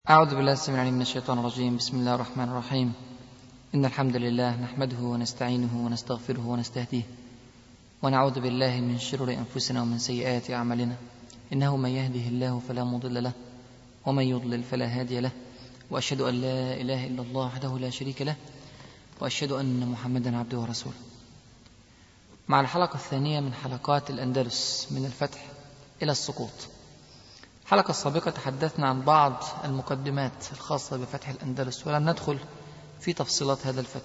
أعوذ بالله السميع العليم من الشيطان الرجيم. بسم الله الرحمن الرحيم. إن الحمد لله نحمده ونستعينه ونستغفره ونستهديه ونعوذ بالله من شرور أنفسنا ومن سيئات أعمالنا. إنه من يهده الله فلا مضل له ومن يضلل فلا هادي له، وأشهد أن لا إله إلا الله وحده لا شريك له، وأشهد أن محمدا عبده ورسوله. مع الحلقة الثانية من حلقات الأندلس من الفتح إلى السقوط. الحلقة السابقة تحدثنا عن بعض المقدمات الخاصة بفتح الأندلس ولم ندخل في تفصيلات هذا الفتح.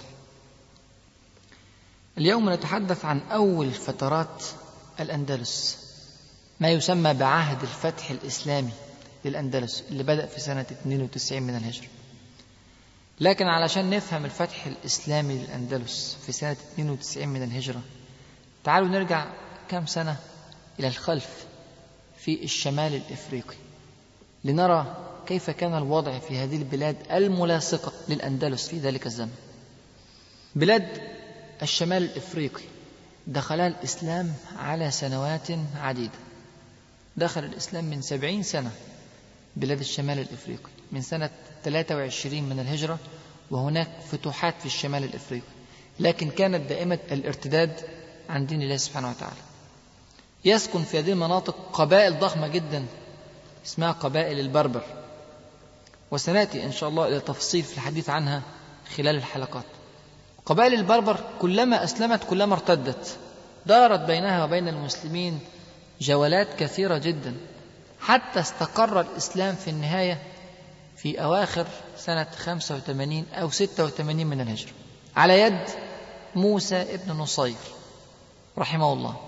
اليوم نتحدث عن أول فترات الأندلس، ما يسمى بعهد الفتح الإسلامي للأندلس اللي بدأ في سنة 92 من الهجرة. لكن علشان نفهم الفتح الإسلامي للأندلس في سنة 92 من الهجرة، تعالوا نرجع كم سنة إلى الخلف في الشمال الإفريقي لنرى كيف كان الوضع في هذه البلاد الملاصقة للأندلس في ذلك الزمن. بلاد الشمال الإفريقي دخلها الإسلام على سنوات عديدة. دخل الإسلام من 70 سنة بلاد الشمال الإفريقي، من سنة 23 من الهجرة، وهناك فتوحات في الشمال الإفريقي، لكن كانت دائمة الارتداد عن دين الله سبحانه وتعالى. يسكن في هذه المناطق قبائل ضخمة جدا اسمها قبائل البربر، وسنأتي إن شاء الله إلى تفصيل في الحديث عنها خلال الحلقات. قبائل البربر كلما أسلمت كلما ارتدت، دارت بينها وبين المسلمين جولات كثيرة جدا، حتى استقر الإسلام في النهاية في أواخر سنة 85 أو 86 من الهجرة على يد موسى ابن نصير رحمه الله.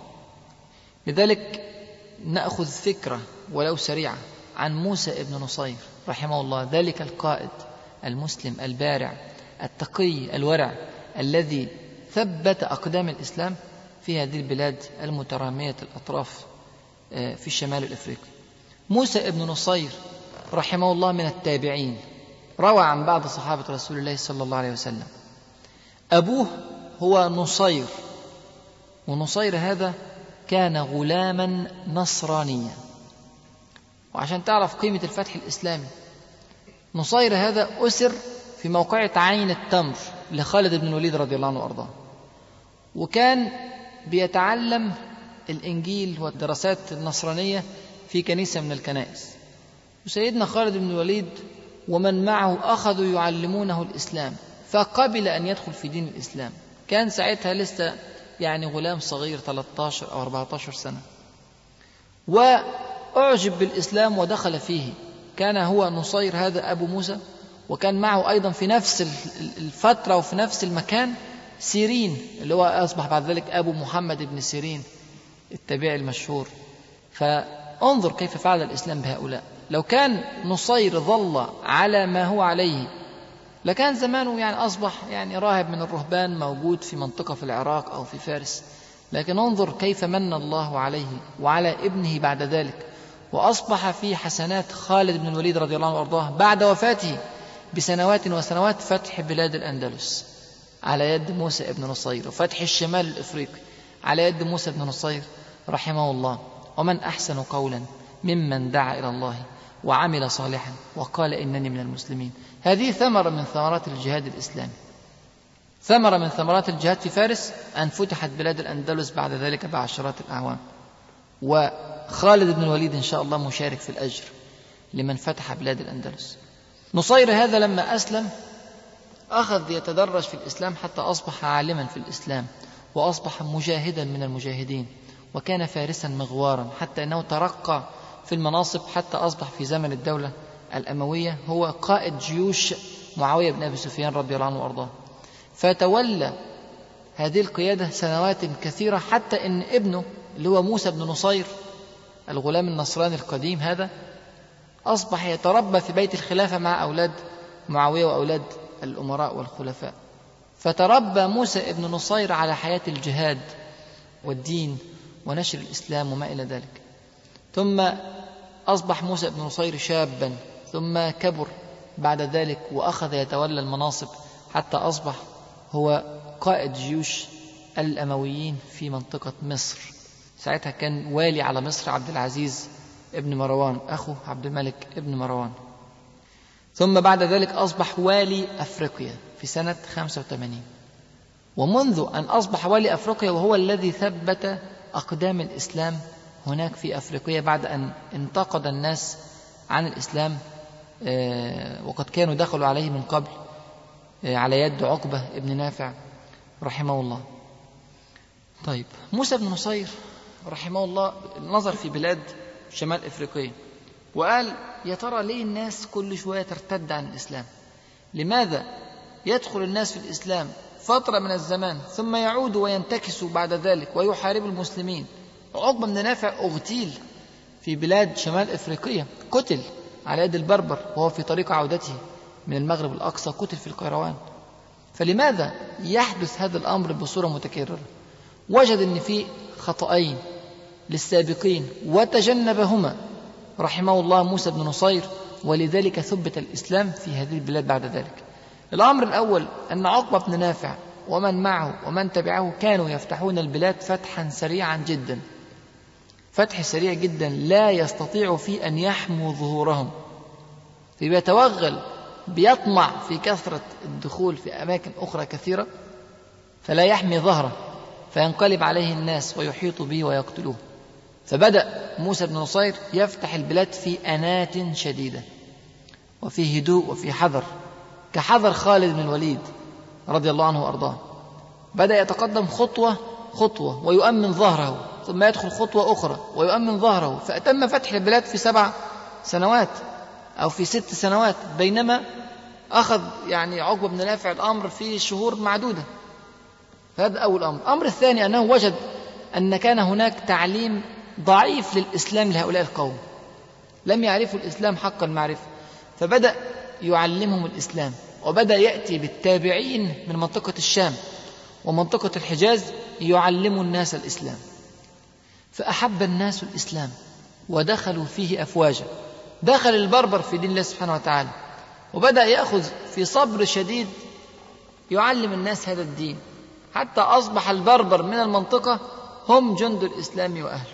لذلك نأخذ فكرة ولو سريعة عن موسى ابن نصير رحمه الله، ذلك القائد المسلم البارع التقي الورع الذي ثبت أقدام الإسلام في هذه البلاد المترامية الأطراف في الشمال الإفريقي. موسى ابن نصير رحمه الله من التابعين، روى عن بعض صحابة رسول الله صلى الله عليه وسلم. أبوه هو نصير، ونصير هذا كان غلاما نصرانيا. وعشان تعرف قيمة الفتح الإسلامي، نصير هذا أسر في موقعة عين التمر لخالد بن الوليد رضي الله عنه وأرضاه، وكان بيتعلم الإنجيل والدراسات النصرانية في كنيسة من الكنائس. وسيدنا خالد بن الوليد ومن معه أخذوا يعلمونه الإسلام، فقبل أن يدخل في دين الإسلام. كان ساعتها لسه غلام صغير 13 أو 14 سنة، وأعجب بالإسلام ودخل فيه. كان هو نصير هذا أبو موسى، وكان معه أيضا في نفس الفترة وفي نفس المكان سيرين اللي هو أصبح بعد ذلك أبو محمد بن سيرين التابعي المشهور. فانظر كيف فعل الإسلام بهؤلاء. لو كان نصير ظل على ما هو عليه لكان زمانه أصبح راهب من الرهبان موجود في منطقة في العراق أو في فارس. لكن انظر كيف من الله عليه وعلى ابنه بعد ذلك، وأصبح في حسنات خالد بن الوليد رضي الله عنه وأرضاه بعد وفاته بسنوات وسنوات فتح بلاد الأندلس على يد موسى ابن نصير، وفتح الشمال الإفريقي على يد موسى ابن نصير رحمه الله. ومن أحسن قولا ممن دعا إلى الله وعمل صالحا وقال إنني من المسلمين. هذه ثمرة من ثمرات الجهاد الإسلامي، ثمرة من ثمرات الجهاد في فارس أن فتحت بلاد الأندلس بعد ذلك بعشرات الأعوام. وخالد بن الوليد إن شاء الله مشارك في الأجر لمن فتح بلاد الأندلس. نصير هذا لما أسلم أخذ يتدرج في الإسلام حتى أصبح عالما في الإسلام، وأصبح مجاهدا من المجاهدين، وكان فارسا مغوارا حتى أنه ترقى في المناصب حتى أصبح في زمن الدولة الأموية هو قائد جيوش معاوية بن أبي سفيان رضي الله عنه وأرضاه. فتولى هذه القيادة سنوات كثيرة، حتى أن ابنه اللي هو موسى بن نصير الغلام النصراني القديم هذا أصبح يتربى في بيت الخلافة مع أولاد معاوية وأولاد الأمراء والخلفاء. فتربى موسى بن نصير على حياة الجهاد والدين ونشر الإسلام وما إلى ذلك. ثم أصبح موسى بن نصير شابا، ثم كبر بعد ذلك وأخذ يتولى المناصب حتى أصبح هو قائد جيوش الأمويين في منطقة مصر. ساعتها كان والي على مصر عبد العزيز ابن مروان أخو عبد الملك ابن مروان. ثم بعد ذلك أصبح والي أفريقيا في سنة 85. ومنذ أن أصبح والي أفريقيا وهو الذي ثبت أقدام الإسلام هناك في أفريقيا بعد أن انتقد الناس عن الإسلام وقد كانوا دخلوا عليه من قبل على يد عقبة ابن نافع رحمه الله. طيب، موسى بن نصير رحمه الله نظر في بلاد شمال أفريقيا وقال: يا ترى ليه الناس كل شوية ترتد عن الإسلام؟ لماذا يدخل الناس في الإسلام فترة من الزمان ثم يعودوا وينتكسوا بعد ذلك ويحارب المسلمين؟ عقبة بن نافع اغتيل في بلاد شمال أفريقيا، قتل على يد البربر وهو في طريق عودته من المغرب الأقصى، قتل في القيروان. فلماذا يحدث هذا الأمر بصورة متكررة؟ وجد أن في خطأين للسابقين وتجنبهما رحمه الله موسى بن نصير، ولذلك ثبت الإسلام في هذه البلاد بعد ذلك. الأمر الأول أن عقبة بن نافع ومن معه ومن تبعه كانوا يفتحون البلاد فتحا سريعا جدا، فتح سريع جدا لا يستطيع فيه أن يحموا ظهورهم، فبيتوغل بيطمع في كثرة الدخول في أماكن أخرى كثيرة فلا يحمي ظهره، فينقلب عليه الناس ويحيط به ويقتلوه. فبدأ موسى بن نصير يفتح البلاد في أنات شديدة وفي هدوء وفي حذر، كحذر خالد بن الوليد رضي الله عنه وأرضاه. بدأ يتقدم خطوة خطوة ويؤمن ظهره، ثم يدخل خطوة أخرى ويؤمن ظهره، فأتم فتح البلاد في 7 سنوات أو في 6 سنوات، بينما أخذ عقبة بن نافع الأمر في شهور معدودة. هذا أول أمر. الأمر الثاني أنه وجد أن كان هناك تعليم ضعيف للإسلام لهؤلاء القوم، لم يعرفوا الإسلام حق المعرفة، فبدأ يعلمهم الإسلام، وبدأ يأتي بالتابعين من منطقة الشام ومنطقة الحجاز يعلموا الناس الإسلام، فأحب الناس الإسلام ودخلوا فيه أفواجا. دخل البربر في دين الله سبحانه وتعالى، وبدأ يأخذ في صبر شديد يعلم الناس هذا الدين، حتى أصبح البربر من المنطقة هم جند الإسلام وأهله.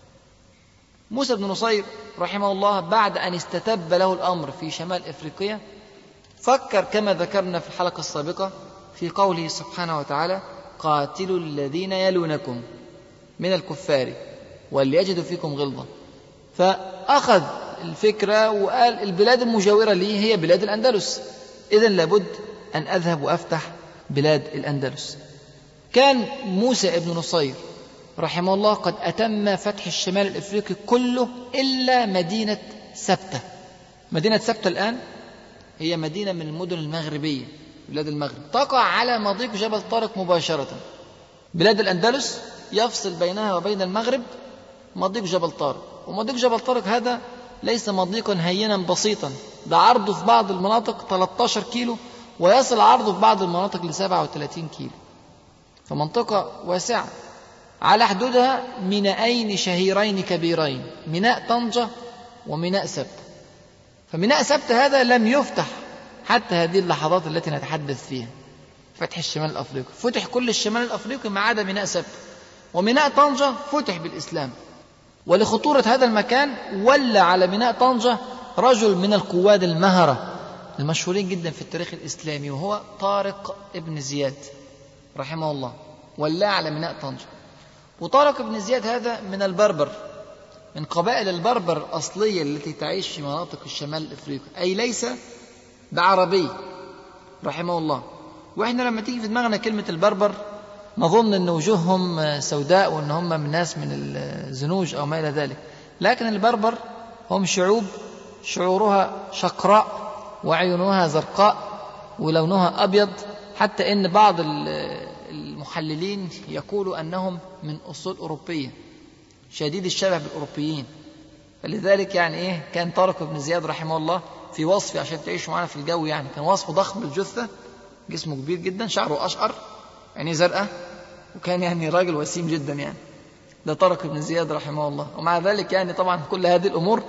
موسى بن نصير رحمه الله بعد أن استتب له الأمر في شمال أفريقيا فكر كما ذكرنا في الحلقة السابقة في قوله سبحانه وتعالى: قاتلوا الذين يلونكم من الكفار وليجدوا فيكم غلظة. فأخذ الفكرة وقال: البلاد المجاورة لي هي بلاد الأندلس، إذن لابد أن أذهب وأفتح بلاد الأندلس. كان موسى بن نصير رحمه الله قد أتم فتح الشمال الأفريقي كله إلا مدينة سبتة. مدينة سبتة الآن هي مدينة من المدن المغربية، بلاد المغرب، تقع على مضيق جبل طارق مباشرة. بلاد الأندلس يفصل بينها وبين المغرب مضيق جبل طارق، ومضيق جبل طارق هذا ليس مضيقا هينا بسيطا، ده عرضه في بعض المناطق 13 كيلو ويصل عرضه في بعض المناطق ل 37 كيلو، فمنطقة واسعة على حدودها ميناءين شهيرين كبيرين، ميناء طنجة وميناء سبتة. فميناء سبتة هذا لم يفتح حتى هذه اللحظات التي نتحدث فيها، فتح الشمال الأفريقي، فتح كل الشمال الأفريقي ما عدا ميناء سبتة. وميناء طنجة فتح بالإسلام، ولخطورة هذا المكان ولى على ميناء طنجة رجل من القواد المهرة المشهورين جدا في التاريخ الإسلامي، وهو طارق ابن زياد رحمه الله، ولى على ميناء طنجة. وطارق ابن زياد هذا من البربر، من قبائل البربر الأصلية التي تعيش في مناطق الشمال الأفريقي، أي ليس بعربي رحمه الله. وإحنا لما تيجي في دماغنا كلمة البربر نظن أن وجوههم سوداء وأن هم من ناس من الزنوج أو ما إلى ذلك، لكن البربر هم شعوب شعورها شقراء وعيونها زرقاء ولونها أبيض، حتى إن بعض المحللين يقولوا أنهم من أصول أوروبية شديد الشبه بالأوروبيين. فلذلك كان طارق بن زياد رحمه الله في وصفه، عشان تعيشوا معنا في الجو، كان وصفه ضخم الجثة، جسمه كبير جدا، شعره أشقر، عينيه زرقاء، وكان راجل وسيم جدا. ده طارق بن زياد رحمه الله. ومع ذلك طبعا كل هذه الأمور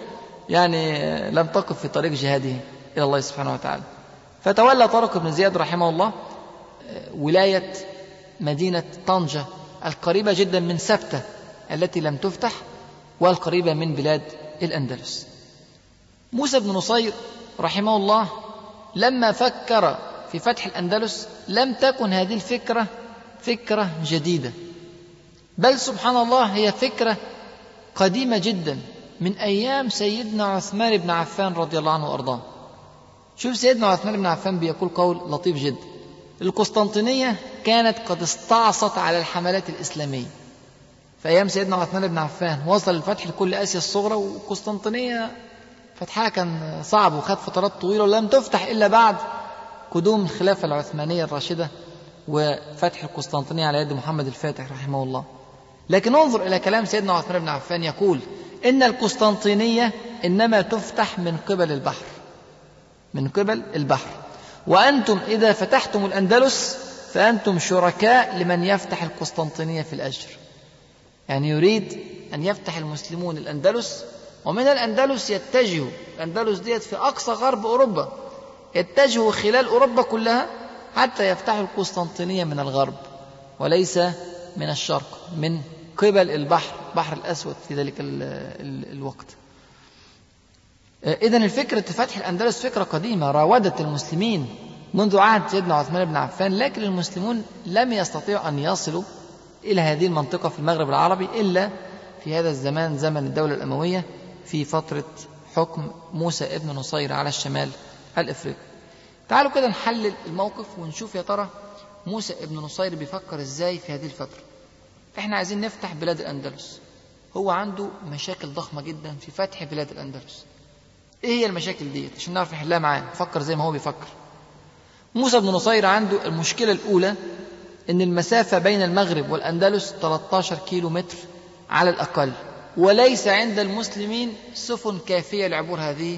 لم تقف في طريق جهاده إلى الله سبحانه وتعالى. فتولى طارق بن زياد رحمه الله ولاية مدينة طنجة القريبة جدا من سبتة التي لم تفتح والقريبة من بلاد الأندلس. موسى بن نصير رحمه الله لما فكر في فتح الأندلس لم تكن هذه الفكرة فكرة جديدة، بل سبحان الله هي فكرة قديمة جدا من أيام سيدنا عثمان بن عفان رضي الله عنه وأرضاه. شوف سيدنا عثمان بن عفان بيقول قول لطيف جدا: القسطنطينية كانت قد استعصت على الحملات الإسلامية. في أيام سيدنا عثمان بن عفان وصل الفتح لكل آسيا الصغرى، والقسطنطينية فتحها كان صعب وخد فترات طويلة ولم تفتح إلا بعد قدوم الخلافة العثمانية الراشدة وفتح القسطنطينية على يد محمد الفاتح رحمه الله. لكن انظر إلى كلام سيدنا عثمان بن عفان يقول: إن القسطنطينية إنما تفتح من قبل البحر، من قبل البحر، وأنتم إذا فتحتم الأندلس فأنتم شركاء لمن يفتح القسطنطينية في الأجر. يعني يريد أن يفتح المسلمون الأندلس، ومن الأندلس يتجهوا، الأندلس ديت في أقصى غرب أوروبا، يتجهوا خلال أوروبا كلها حتى يفتحوا القسطنطينية من الغرب وليس من الشرق، من قبل البحر، بحر الأسود في ذلك الوقت. إذن الفكرة فتح الأندلس فكرة قديمة راودت المسلمين منذ عهد سيدنا عثمان بن عفان، لكن المسلمون لم يستطيعوا أن يصلوا إلى هذه المنطقة في المغرب العربي إلا في هذا الزمان، زمن الدولة الأموية، في فترة حكم موسى ابن نصير على الشمال الإفريقي. تعالوا كده نحلل الموقف ونشوف يا ترى موسى ابن نصير بيفكر إزاي في هذه الفترة. إحنا عايزين نفتح بلاد الأندلس، هو عنده مشاكل ضخمة جدا في فتح بلاد الأندلس. إيه هي المشاكل دي عشان نعرف نحلها معاه، نفكر زي ما هو بيفكر. موسى بن نصير عنده المشكلة الأولى إن المسافة بين المغرب والأندلس 13 كيلو متر على الأقل، وليس عند المسلمين سفن كافية لعبور هذه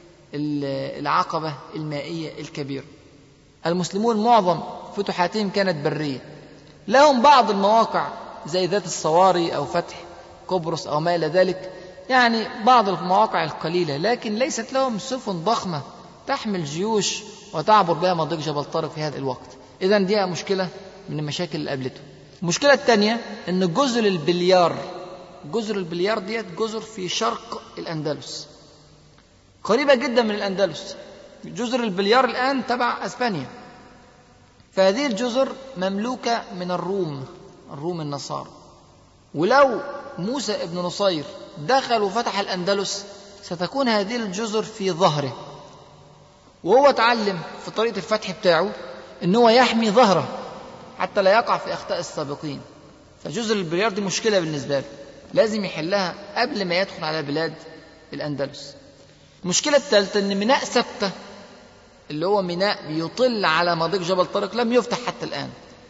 العقبة المائية الكبيرة. المسلمون معظم فتوحاتهم كانت برية، لهم بعض المواقع زي ذات الصواري أو فتح قبرص أو ما إلى ذلك، يعني بعض المواقع القليلة، لكن ليست لهم سفن ضخمة تحمل جيوش وتعبر بها مضيق جبل طارق في هذا الوقت. إذن دي مشكلة من المشاكل اللي قابلته. المشكلة الثانية أن جزر البليار ديت جزر في شرق الأندلس قريبة جدا من الأندلس. جزر البليار الآن تبع أسبانيا، فهذه الجزر مملوكة من الروم النصارى. ولو موسى ابن نصير دخل وفتح الأندلس ستكون هذه الجزر في ظهره، وهو تعلم في طريقة الفتح بتاعه أنه يحمي ظهره حتى لا يقع في أخطاء السابقين. فجزر البليار دي مشكلة بالنسبة له، لازم يحلها قبل ما يدخل على بلاد الأندلس. المشكلة الثالثة أن ميناء سبتة اللي هو ميناء بيطل على مضيق جبل طارق لم يفتح حتى الآن،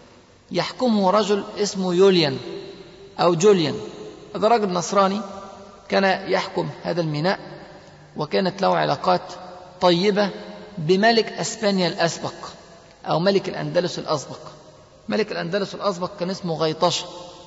يحكمه رجل اسمه يوليان أو جوليان. هذا رجل نصراني كان يحكم هذا الميناء، وكانت له علاقات طيبة بملك أسبانيا الأسبق أو ملك الأندلس الأسبق. ملك الأندلس الأسبق كان اسمه غيطشة،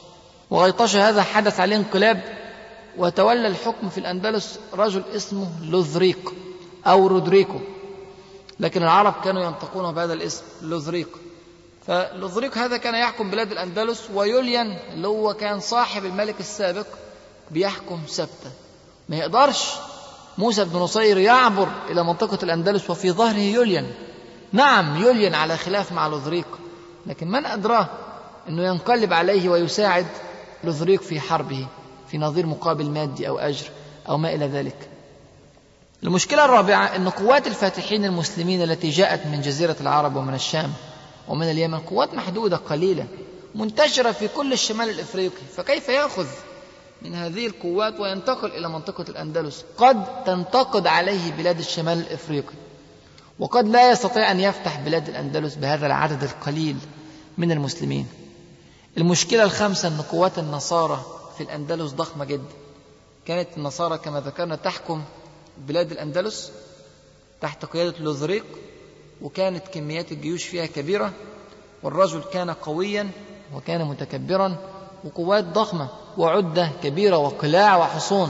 وغيطشة هذا حدث عليه انقلاب وتولى الحكم في الأندلس رجل اسمه لوذريق أو رودريكو، لكن العرب كانوا ينطقونه بهذا الاسم لوذريق. فلوذريق هذا كان يحكم بلاد الأندلس، ويوليان اللي هو كان صاحب الملك السابق بيحكم سبتة. ما يقدرش موسى بن نصير يعبر إلى منطقة الأندلس وفي ظهره يوليان. نعم يوليان على خلاف مع لوذريق، لكن من أدراه أنه ينقلب عليه ويساعد لوذريق في حربه في نظير مقابل مادي أو أجر أو ما إلى ذلك. المشكلة الرابعة أن قوات الفاتحين المسلمين التي جاءت من جزيرة العرب ومن الشام ومن اليمن قوات محدودة قليلة منتشرة في كل الشمال الإفريقي، فكيف يأخذ من هذه القوات وينتقل إلى منطقة الأندلس؟ قد تنتقد عليه بلاد الشمال الإفريقي، وقد لا يستطيع أن يفتح بلاد الأندلس بهذا العدد القليل من المسلمين. المشكلة الخامسة أن قوات النصارى في الأندلس ضخمة جدا. كانت النصارى كما ذكرنا تحكم بلاد الأندلس تحت قيادة لوذريق، وكانت كميات الجيوش فيها كبيرة، والرجل كان قويا وكان متكبرا، وقوات ضخمة وعدة كبيرة وقلاع وحصون.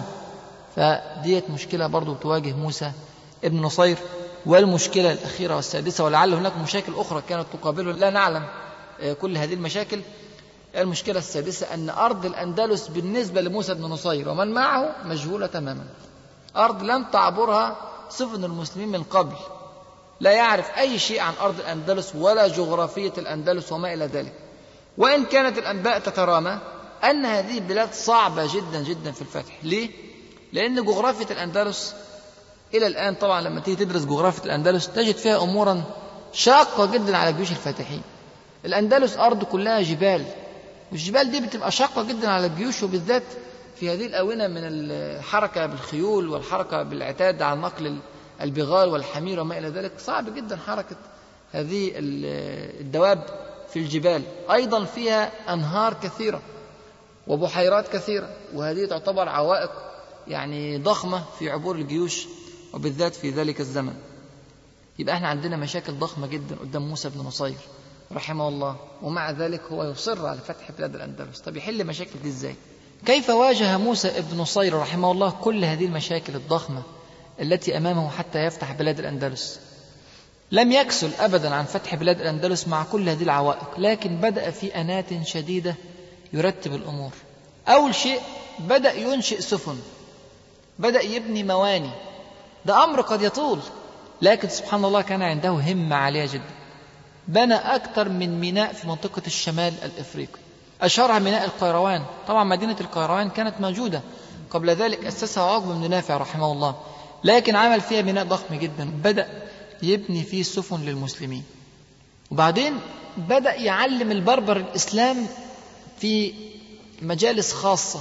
فديت مشكلة برضو تواجه موسى ابن نصير. والمشكلة الأخيرة والسادسة، ولعل هناك مشاكل أخرى كانت تقابله لا نعلم كل هذه المشاكل، المشكلة السادسة أن أرض الأندلس بالنسبة لموسى بن نصير ومن معه مجهولة تماما، أرض لم تعبرها سفن المسلمين من قبل، لا يعرف أي شيء عن أرض الأندلس ولا جغرافية الأندلس وما إلى ذلك. وإن كانت الأنباء تترامى أن هذه البلاد صعبة جدا جدا في الفتح. ليه؟ لأن جغرافية الأندلس إلى الآن طبعا لما تيجي تدرس جغرافية الأندلس تجد فيها أمورا شاقة جدا على جيوش الفاتحين. الأندلس أرض كلها جبال، والجبال دي بتبقى شاقة جدا على الجيوش، وبالذات في هذه الآونة من الحركة بالخيول والحركة بالعتاد على نقل البغال والحمير وما إلى ذلك. صعب جدا حركة هذه الدواب في الجبال. أيضا فيها أنهار كثيرة وبحيرات كثيرة، وهذه تعتبر عوائق يعني ضخمة في عبور الجيوش وبالذات في ذلك الزمن. يبقى احنا عندنا مشاكل ضخمة جدا قدام موسى بن نصير رحمه الله، ومع ذلك هو يصر على فتح بلاد الأندلس. طب يحل مشاكل دي ازاي؟ كيف واجه موسى بن نصير رحمه الله كل هذه المشاكل الضخمة التي أمامه حتى يفتح بلاد الأندلس؟ لم يكسل أبدا عن فتح بلاد الأندلس مع كل هذه العوائق، لكن بدأ في أناة شديدة يرتب الأمور. أول شيء بدأ ينشئ سفن، بدأ يبني مواني. ده أمر قد يطول، لكن سبحان الله كان عنده همة عالية جدا. بنى أكثر من ميناء في منطقة الشمال الإفريقي، أشهرها ميناء القيروان. طبعا مدينة القيروان كانت موجودة قبل ذلك، أسسها عقبة بن نافع رحمه الله، لكن عمل فيها بناء ضخم جدا، بدأ يبني فيه سفن للمسلمين. وبعدين بدأ يعلم البربر الإسلام في مجالس خاصة،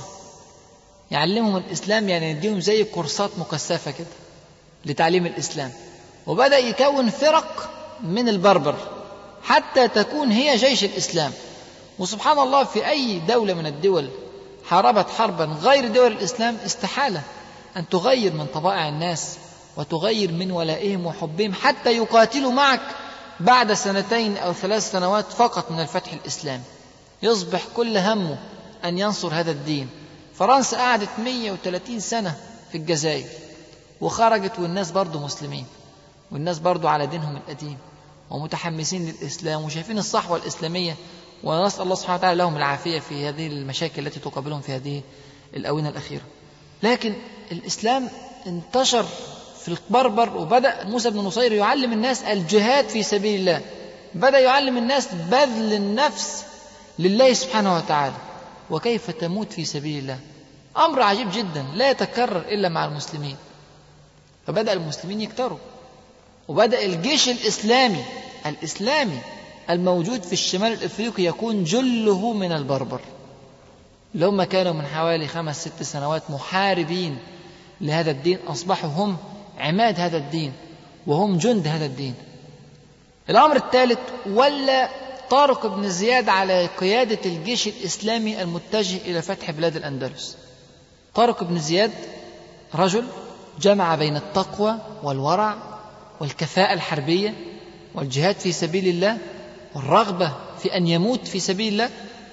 يعلمهم الإسلام، يعني يديهم زي كورسات مكثفة كده لتعليم الإسلام. وبدأ يكون فرق من البربر حتى تكون هي جيش الإسلام. وسبحان الله في أي دولة من الدول حاربت حربا غير دول الإسلام استحالة أن تغير من طبائع الناس وتغير من ولائهم وحبهم حتى يقاتلوا معك بعد 2 أو 3 سنوات فقط من الفتح الإسلامي. يصبح كل همه أن ينصر هذا الدين. فرنسا قعدت 130 سنة في الجزائر وخرجت، والناس برضو مسلمين، والناس برضو على دينهم القديم ومتحمسين للإسلام وشايفين الصحوة الإسلامية، ونسأل الله سبحانه وتعالى لهم العافية في هذه المشاكل التي تقابلهم في هذه الآونة الأخيرة. لكن الإسلام انتشر في البربر، وبدأ موسى بن نصير يعلم الناس الجهاد في سبيل الله، بدأ يعلم الناس بذل النفس لله سبحانه وتعالى، وكيف تموت في سبيل الله. أمر عجيب جدا لا يتكرر إلا مع المسلمين. فبدأ المسلمين يكتروا، وبدأ الجيش الإسلامي الموجود في الشمال الإفريقي يكون جله من البربر، اللي هم كانوا من حوالي 5-6 سنوات محاربين لهذا الدين، أصبحوا هم عماد هذا الدين وهم جند هذا الدين. الأمر الثالث، ولا طارق بن زياد على قيادة الجيش الإسلامي المتجه إلى فتح بلاد الأندلس. طارق بن زياد رجل جمع بين التقوى والورع والكفاءة الحربية والجهاد في سبيل الله والرغبة في أن يموت في سبيل الله،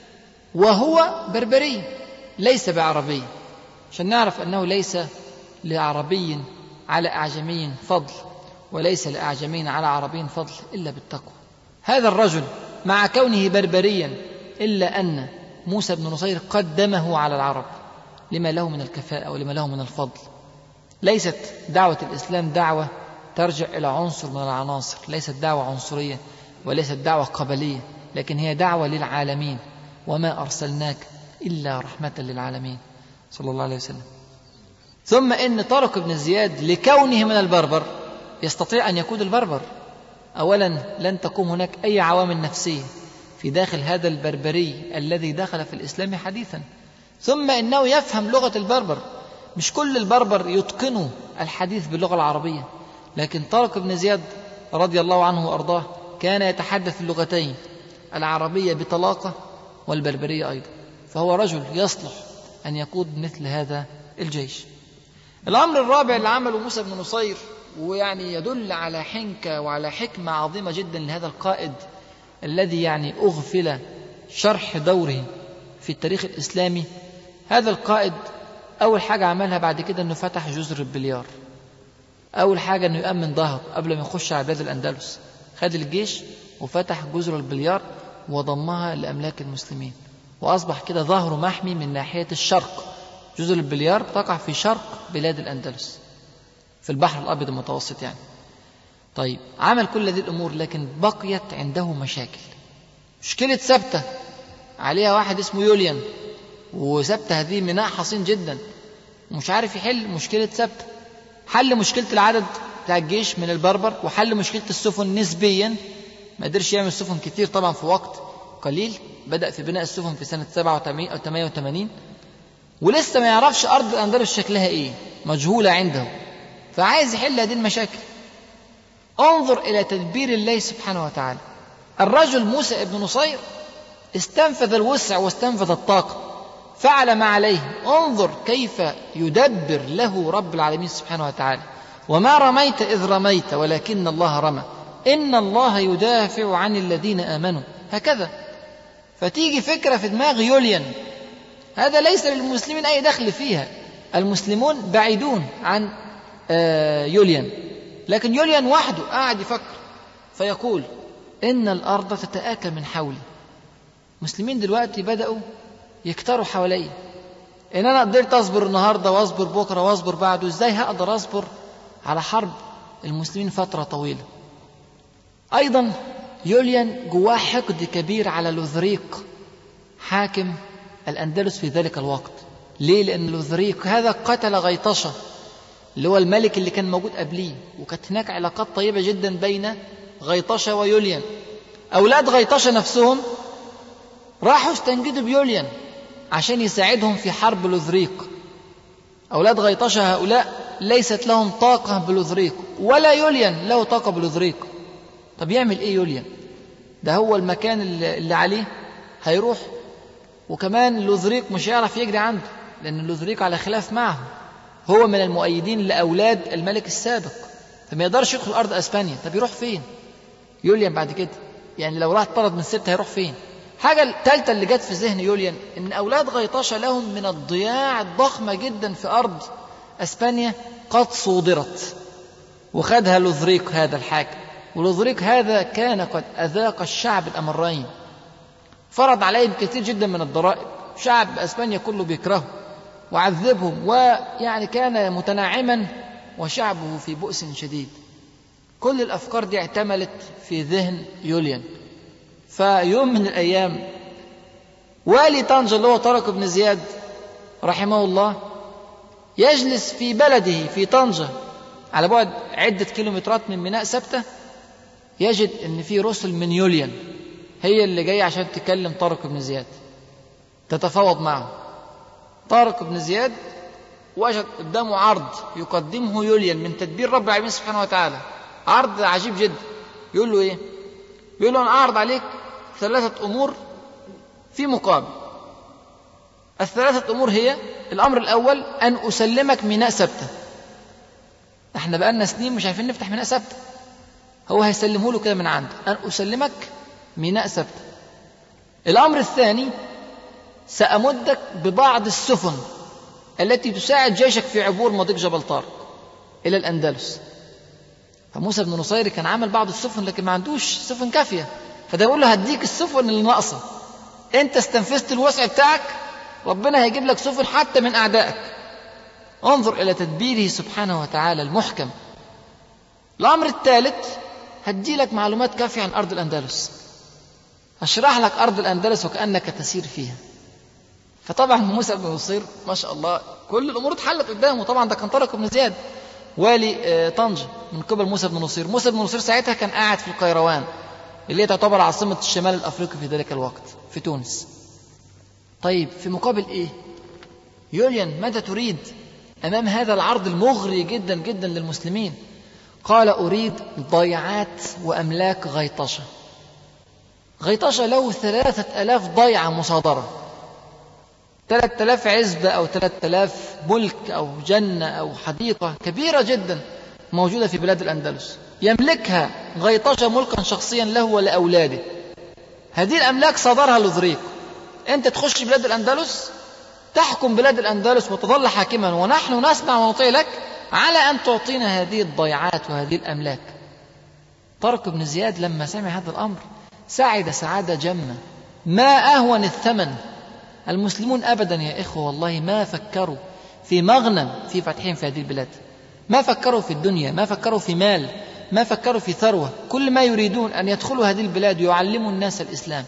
وهو بربري ليس بعربي، عشان نعرف أنه ليس لعربي على أعجمي فضل، وليس لأعجمي على عربي فضل إلا بالتقوى. هذا الرجل مع كونه بربريا إلا أن موسى بن نصير قدمه على العرب لما له من الكفاءة ولما له من الفضل. ليست دعوة الإسلام دعوة ترجع إلى عنصر من العناصر، ليست دعوة عنصرية وليست دعوة قبلية، لكن هي دعوة للعالمين، وما أرسلناك إلا رحمة للعالمين صلى الله عليه وسلم. ثم إن طارق بن زياد لكونه من البربر يستطيع أن يقود البربر. أولا لن تقوم هناك أي عوامل نفسية في داخل هذا البربري الذي دخل في الإسلام حديثا. ثم إنه يفهم لغة البربر، مش كل البربر يتقنوا الحديث باللغة العربية، لكن طارق بن زياد رضي الله عنه وأرضاه كان يتحدث اللغتين، العربية بطلاقة والبربرية أيضا، فهو رجل يصلح أن يقود مثل هذا الجيش. الأمر الرابع اللي عمله موسى بن نصير، ويعني يدل على حنكة وعلى حكمة عظيمة جدا لهذا القائد الذي يعني أغفل شرح دوره في التاريخ الإسلامي. هذا القائد أول حاجة عملها بعد كده أنه فتح جزر البليار. أول حاجة أنه يأمن ظهره قبل ما يخش على بلاد الأندلس، خد الجيش وفتح جزر البليار وضمها لأملاك المسلمين، وأصبح كده ظهره محمي من ناحية الشرق. جزر البليار تقع في شرق بلاد الأندلس في البحر الأبيض المتوسط يعني. طيب عمل كل هذه الأمور، لكن بقيت عنده مشاكل. مشكلة سبتة عليها واحد اسمه يوليان، وسبتة هذه ميناء حصين جدا، ومش عارف يحل مشكلة سبتة. حل مشكلة العدد بتاع الجيش من البربر، وحل مشكلة السفن نسبيا، ما قدرش يعمل سفن كتير طبعا في وقت قليل. بدأ في بناء السفن في سنة 87 أو 88، ولسه ما يعرفش أرض الأندلس شكلها إيه، مجهولة عنده، فعايز يحل هذه المشاكل. انظر إلى تدبير الله سبحانه وتعالى. الرجل موسى ابن نصير استنفذ الوسع واستنفذ الطاقة، فعل ما عليه. انظر كيف يدبر له رب العالمين سبحانه وتعالى. وما رميت إذ رميت ولكن الله رمى، إن الله يدافع عن الذين آمنوا، هكذا. فتيجي فكرة في دماغ يوليان، هذا ليس للمسلمين أي دخل فيها، المسلمون بعيدون عن يوليان، لكن يوليان وحده قاعد يفكر فيقول إن الأرض تتآكل من حولي. المسلمين دلوقتي بدأوا يكتروا حوالي، إن أنا قدرت أصبر النهاردة وأصبر بكرة وأصبر بعده، إزاي هقدر أصبر على حرب المسلمين فترة طويلة؟ أيضا يوليان جواه حقد كبير على لوذريق حاكم الأندلس في ذلك الوقت. ليه؟ لأن لوذريق هذا قتل غيطشة اللي هو الملك اللي كان موجود قبليه، وكانت هناك علاقات طيبة جدا بين غيطشة ويوليان. أولاد غيطشة نفسهم راحوا استنجدوا بيوليان عشان يساعدهم في حرب لوذريق. أولاد غيطشة هؤلاء ليست لهم طاقة بلوذريق، ولا يوليان له طاقة بلوذريق. طب يعمل إيه يوليان؟ ده هو المكان اللي عليه هيروح، وكمان لوذريق مش هيعرف يجري عنده، لأن لوذريق على خلاف معه، هو من المؤيدين لأولاد الملك السابق، فما يقدرش يدخل أرض أسبانيا. طب يروح فين يوليان بعد كده؟ يعني لو راح طرد من سبتة هيروح فين؟ حاجة الثالثة اللي جت في ذهن يوليان إن أولاد غيطشة لهم من الضياع الضخمة جدا في أرض أسبانيا قد صودرت، وخدها لوذريق هذا الحاكم. ولوذريق هذا كان قد أذاق الشعب الأمرين، فرض عليهم كثير جدا من الضرائب، شعب أسبانيا كله بيكرهه وعذبهم، ويعني كان متناعما وشعبه في بؤس شديد. كل الأفكار دي اعتملت في ذهن يوليان. فيوم من الأيام والي طنجة اللي هو طارق بن زياد رحمه الله يجلس في بلده في طنجة على بعد عدة كيلومترات من ميناء سبتة، يجد أن في رسل من يوليان هي اللي جاية عشان تكلم طارق بن زياد تتفاوض معه. طارق بن زياد وجد قدامه عرض يقدمه يوليان من تدبير رب العالمين سبحانه وتعالى، عرض عجيب جدا. يقول له إيه؟ يقول له أنا أعرض عليك 3 أمور في مقابل. ال3 أمور هي: الأمر الأول أن أسلمك ميناء سبتة. احنا بقالنا سنين مش عارفين نفتح ميناء سبتة، هو هيسلمه له كده من عنده، أن أسلمك ميناء سبتة. الأمر الثاني: سأمدك ببعض السفن التي تساعد جيشك في عبور مضيق جبل طارق إلى الأندلس. فموسى بن نصير كان عمل بعض السفن لكن ما عندوش سفن كافية، فده يقول له هديك السفن اللي ناقصة، انت استنفذت الوسع بتاعك، ربنا هيجيب لك سفن حتى من أعدائك. انظر إلى تدبيره سبحانه وتعالى المحكم. الأمر الثالث: هدي لك معلومات كافية عن أرض الأندلس، أشرح لك أرض الأندلس وكأنك تسير فيها. فطبعا موسى بن نصير ما شاء الله كل الأمور اتحلت قدامه. طبعا ده كان طارق بن زياد والي طنجة من قبل موسى بن نصير. موسى بن نصير ساعتها كان قاعد في القيروان اللي هي تعتبر عاصمة الشمال الأفريقي في ذلك الوقت في تونس. طيب في مقابل إيه؟ يوليان ماذا تريد أمام هذا العرض المغري جدا جدا للمسلمين؟ قال أريد ضيعات وأملاك غيطشة. غيطشة له 3000 ضيعة مصادرة، 3000 عزبة أو 3000 ملك أو جنة أو حديقة كبيرة جدا موجودة في بلاد الأندلس، يملكها غيطشة ملكا شخصيا له ولأولاده. هذه الأملاك صادرها لوذريق. أنت تخش بلاد الأندلس، تحكم بلاد الأندلس وتظل حاكما، ونحن نسمع ونطيع لك على أن تعطينا هذه الضيعات وهذه الأملاك. طارق بن زياد لما سمع هذا الأمر سعد سعادة جمة، ما أهون الثمن. المسلمون أبدا يا إخوة والله ما فكروا في مغنم في فتحهم في هذه البلاد، ما فكروا في الدنيا، ما فكروا في مال، ما فكروا في ثروة، كل ما يريدون أن يدخلوا هذه البلاد ويعلموا الناس الإسلام.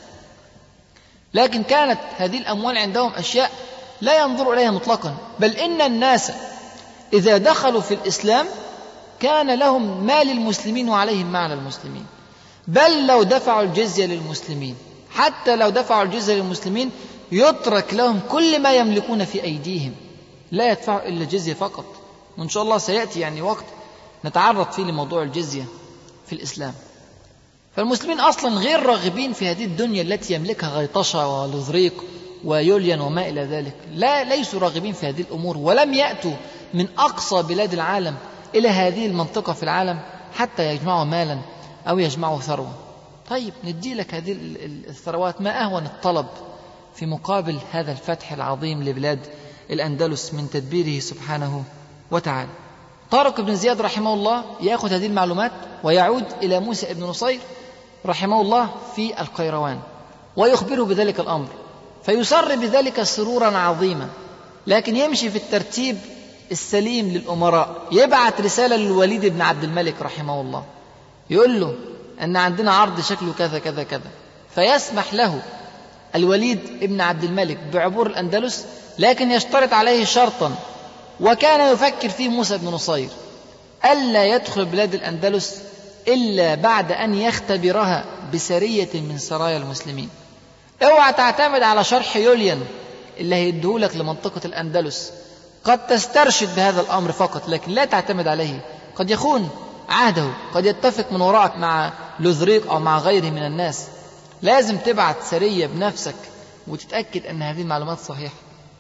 لكن كانت هذه الأموال عندهم أشياء لا ينظروا إليها مطلقا، بل إن الناس إذا دخلوا في الإسلام كان لهم ما للمسلمين وعليهم ما على المسلمين، بل لو دفعوا الجزية للمسلمين، حتى لو دفعوا الجزية للمسلمين يترك لهم كل ما يملكون في أيديهم، لا يدفعوا إلا الجزية فقط. وإن شاء الله سيأتي وقت نتعرض فيه لموضوع الجزية في الإسلام. فالمسلمين أصلا غير راغبين في هذه الدنيا التي يملكها غيطشة ولذريق ويوليان وما إلى ذلك، ليسوا راغبين في هذه الأمور، ولم يأتوا من أقصى بلاد العالم إلى هذه المنطقة في العالم حتى يجمعوا مالا أو يجمعوا ثروة. طيب ندي لك هذه الثروات، ما أهون الطلب في مقابل هذا الفتح العظيم لبلاد الأندلس من تدبيره سبحانه وتعالى. طارق بن زياد رحمه الله يأخذ هذه المعلومات ويعود إلى موسى بن نصير رحمه الله في القيروان ويخبره بذلك الأمر، فيسر بذلك سرورا عظيما، لكن يمشي في الترتيب السليم للأمراء. يبعث رسالة للوليد بن عبد الملك رحمه الله يقول له أن عندنا عرض شكله كذا كذا كذا، فيسمح له الوليد بن عبد الملك بعبور الأندلس، لكن يشترط عليه شرطا، وكان يفكر فيه موسى بن نصير، ألا يدخل بلاد الأندلس إلا بعد أن يختبرها بسرية من سرايا المسلمين. اوعى تعتمد على شرح يوليان اللي هيديهولك لمنطقة الأندلس، قد تسترشد بهذا الأمر فقط، لكن لا تعتمد عليه، قد يخون عهده، قد يتفق من وراءك مع لذريق أو مع غيره من الناس. لازم تبعت سرية بنفسك وتتأكد أن هذه المعلومات صحيحة.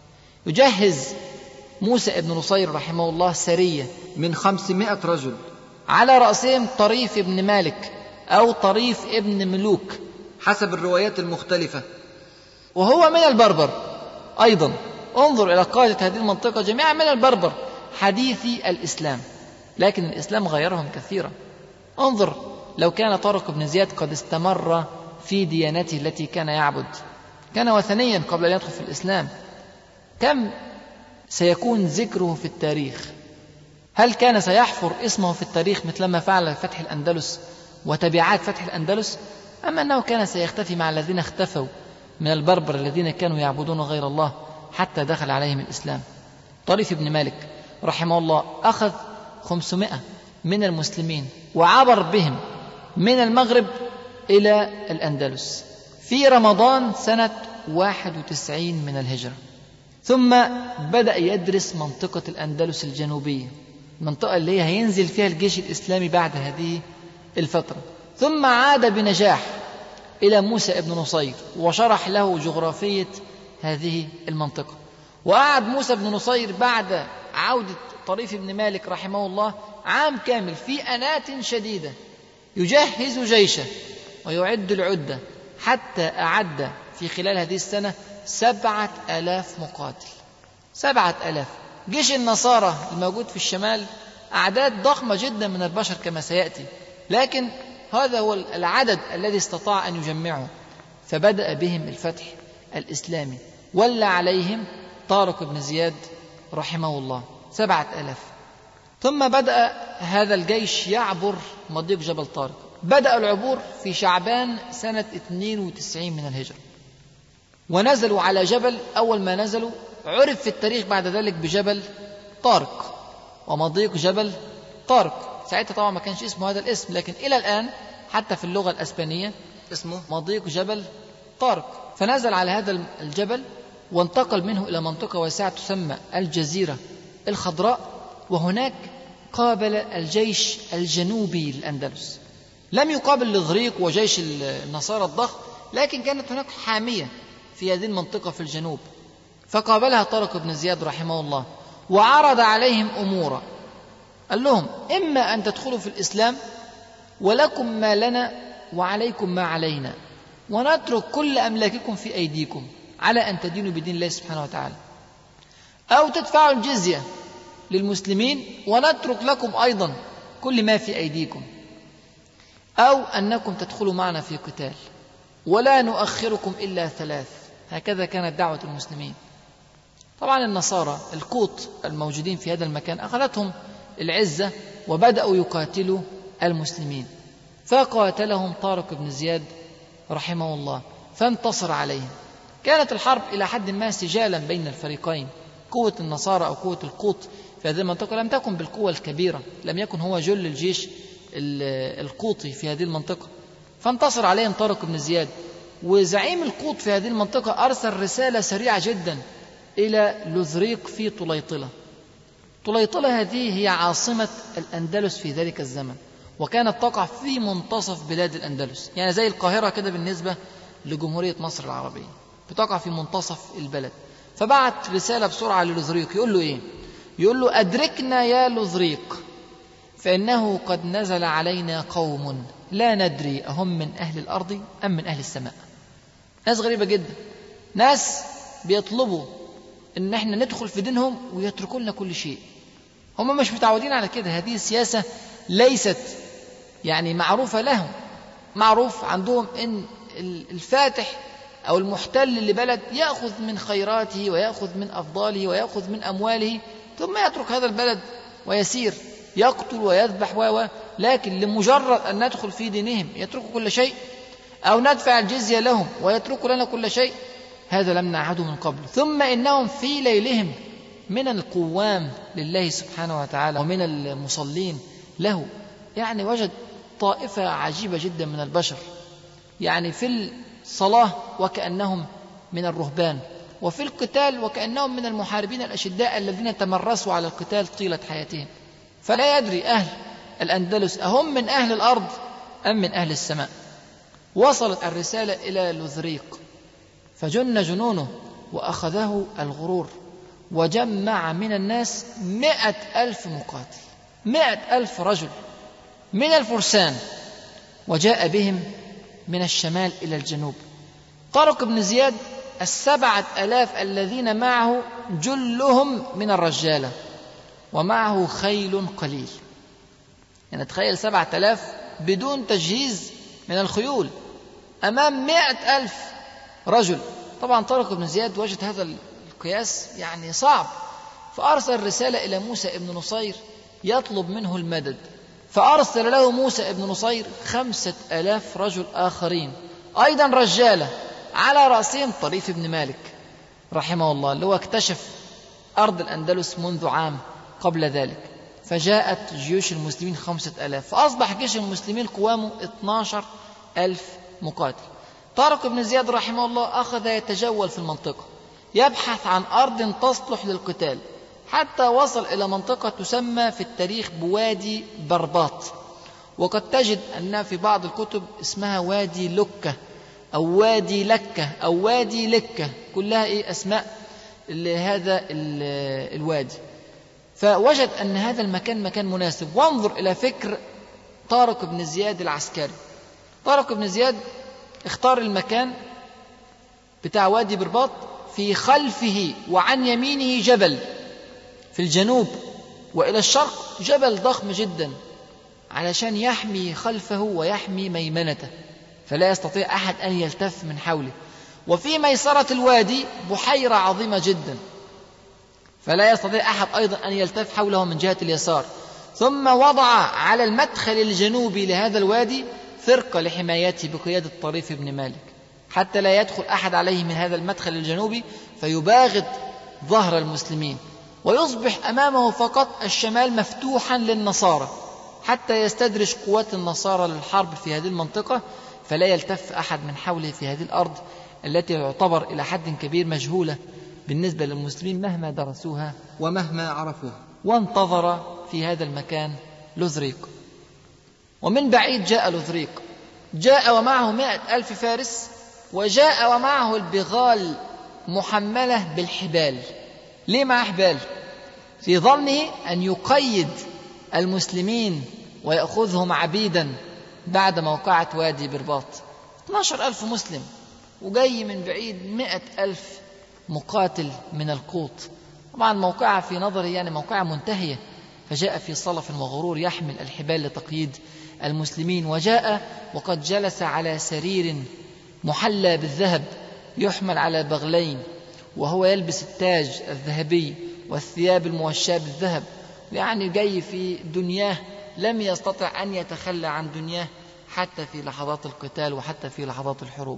يجهز موسى بن نصير رحمه الله سرية من 500 رجل، على رأسهم طريف ابن مالك أو طريف ابن ملوك حسب الروايات المختلفة، وهو من البربر أيضا. انظر إلى قادة هذه المنطقة جميعا من البربر حديثي الإسلام، لكن الإسلام غيرهم كثيرا. انظر لو كان طارق بن زياد قد استمر في ديانته التي كان يعبد، كان وثنيا قبل أن يدخل في الإسلام، كم سيكون ذكره في التاريخ؟ هل كان سيحفر اسمه في التاريخ مثلما فعل فتح الأندلس وتبعات فتح الأندلس، أم أنه كان سيختفي مع الذين اختفوا من البربر الذين كانوا يعبدون غير الله حتى دخل عليهم الإسلام؟ طريف بن مالك رحمه الله أخذ 500 من المسلمين وعبر بهم من المغرب إلى الأندلس في رمضان سنة 91 من الهجرة، ثم بدأ يدرس منطقة الأندلس الجنوبية، المنطقة اللي هينزل فيها الجيش الإسلامي بعد هذه الفترة. ثم عاد بنجاح إلى موسى بن نصير وشرح له جغرافية هذه المنطقة. وقعد موسى بن نصير بعد عودة طريف بن مالك رحمه الله عام كامل في أنات شديدة يجهز جيشه ويعد العدة، حتى أعد في خلال هذه السنة 7,000 مقاتل. 7,000. جيش النصارى الموجود في الشمال أعداد ضخمة جدا من البشر كما سيأتي، لكن هذا هو العدد الذي استطاع أن يجمعه، فبدأ بهم الفتح الإسلامي، ولى عليهم طارق بن زياد رحمه الله 7,000. ثم بدأ هذا الجيش يعبر مضيق جبل طارق. بدأ العبور في شعبان سنة 92 من الهجرة، ونزلوا على جبل. أول ما نزلوا عرف في التاريخ بعد ذلك بجبل طارق ومضيق جبل طارق. ساعتها طبعا ما كانش اسمه هذا الاسم، لكن إلى الآن حتى في اللغة الأسبانية اسمه مضيق جبل طارق. فنزل على هذا الجبل وانتقل منه إلى منطقة واسعة تسمى الجزيرة الخضراء، وهناك قابل الجيش الجنوبي للأندلس. لم يقابل لذريق وجيش النصارى الضخم، لكن كانت هناك حامية في هذه المنطقة في الجنوب، فقابلها طارق بن زياد رحمه الله وعرض عليهم أمورا. قال لهم: إما أن تدخلوا في الإسلام ولكم ما لنا وعليكم ما علينا، ونترك كل أملاككم في أيديكم على أن تدينوا بدين الله سبحانه وتعالى، أو تدفعوا الجزية للمسلمين ونترك لكم أيضا كل ما في أيديكم، أو أنكم تدخلوا معنا في قتال ولا نؤخركم إلا 3. هكذا كانت دعوة المسلمين. طبعا النصارى القوط الموجودين في هذا المكان أخذتهم العزة وبدأوا يقاتلوا المسلمين. فقاتلهم طارق بن زياد رحمه الله فانتصر عليهم. كانت الحرب إلى حد ما سجالا بين الفريقين. قوة النصارى أو قوة القوط في هذه المنطقة لم تكن بالقوة الكبيرة، لم يكن هو جل الجيش القوطي في هذه المنطقة. فانتصر عليهم طارق بن زياد، وزعيم القوط في هذه المنطقة أرسل رسالة سريعة جدا إلى لوذريق في طليطلة. طليطلة هذه هي عاصمة الأندلس في ذلك الزمن، وكانت تقع في منتصف بلاد الأندلس، يعني زي القاهرة كده بالنسبة لجمهورية مصر العربية، بتقع في منتصف البلد. فبعت رسالة بسرعة للوذريق، يقول له إيه؟ يقول له: أدركنا يا لوذريق، فإنه قد نزل علينا قوم لا ندري أهم من أهل الأرض أم من أهل السماء. ناس غريبة جدا، ناس بيطلبوا إن احنا ندخل في دينهم ويتركوا لنا كل شيء. هم مش متعودين على كده، هذه السياسة ليست يعني معروفة لهم. معروف عندهم إن الفاتح أو المحتل لبلد يأخذ من خيراته ويأخذ من أفضاله ويأخذ من أمواله، ثم يترك هذا البلد ويسير يقتل ويذبح لكن لمجرد أن ندخل في دينهم يتركوا كل شيء، أو ندفع الجزية لهم ويتركوا لنا كل شيء، هذا لم نعهده من قبل. ثم إنهم في ليلهم من القوام لله سبحانه وتعالى ومن المصلين له. يعني وجد طائفة عجيبة جدا من البشر، يعني في الصلاة وكأنهم من الرهبان، وفي القتال وكأنهم من المحاربين الأشداء الذين تمرسوا على القتال طيلة حياتهم. فلا يدري أهل الأندلس أهم من أهل الأرض أم من أهل السماء. وصلت الرسالة إلى لوذريق فجن جنونه وأخذه الغرور، وجمع من الناس 100,000 مقاتل، 100,000 رجل من الفرسان، وجاء بهم من الشمال إلى الجنوب. طارق بن زياد 7,000 الذين معه جلهم من الرجالة، ومعه خيل قليل. يعني تخيل 7,000 بدون تجهيز من الخيول أمام 100,000 رجل. طبعا طارق بن زياد وجد هذا القياس يعني صعب، فأرسل رسالة إلى موسى ابن نصير يطلب منه المدد. فأرسل له موسى ابن نصير 5,000 رجل آخرين أيضا رجالة، على رأسهم طريف بن مالك رحمه الله، اللي هو اكتشف أرض الأندلس منذ عام قبل ذلك. فجاءت جيوش المسلمين 5,000، فأصبح جيش المسلمين قوامه 12,000 مقاتل. طارق بن زياد رحمه الله أخذ يتجول في المنطقة يبحث عن أرض تصلح للقتال، حتى وصل إلى منطقة تسمى في التاريخ بوادي برباط، وقد تجد أنها في بعض الكتب اسمها وادي لكة أو وادي لكة أو وادي لكة، كلها أسماء لهذا الوادي. فوجد أن هذا المكان مكان مناسب. وانظر إلى فكر طارق بن زياد العسكري. طارق بن زياد اختار المكان بتاع وادي برباط، في خلفه وعن يمينه جبل في الجنوب، وإلى الشرق جبل ضخم جدا، علشان يحمي خلفه ويحمي ميمنته، فلا يستطيع أحد أن يلتف من حوله. وفي ميسرة الوادي بحيرة عظيمة جدا، فلا يستطيع أحد أيضا أن يلتف حوله من جهة اليسار. ثم وضع على المدخل الجنوبي لهذا الوادي فرقة لحمايته بقيادة طريف بن مالك، حتى لا يدخل أحد عليه من هذا المدخل الجنوبي فيباغت ظهر المسلمين، ويصبح أمامه فقط الشمال مفتوحا للنصارى حتى يستدرج قوات النصارى للحرب في هذه المنطقة، فلا يلتف أحد من حوله في هذه الأرض التي يعتبر إلى حد كبير مجهولة بالنسبة للمسلمين مهما درسوها ومهما عرفوها. وانتظر في هذا المكان لوذريق. ومن بعيد جاء لوذريق، جاء ومعه 100,000 فارس، وجاء ومعه البغال محملة بالحبال. ليه معه حبال؟ في ظنه أن يقيد المسلمين ويأخذهم عبيدا بعد موقعة وادي برباط. 12,000 مسلم وجاي من بعيد 100,000 مقاتل من القوط. طبعا موقعة في نظره يعني موقعة منتهية، فجاء في صلف وغرور يحمل الحبال لتقييد المسلمين. وجاء وقد جلس على سرير محلى بالذهب يحمل على بغلين، وهو يلبس التاج الذهبي والثياب الموشاة بالذهب، يعني جاي في دنياه لم يستطع أن يتخلى عن دنياه حتى في لحظات القتال وحتى في لحظات الحروب.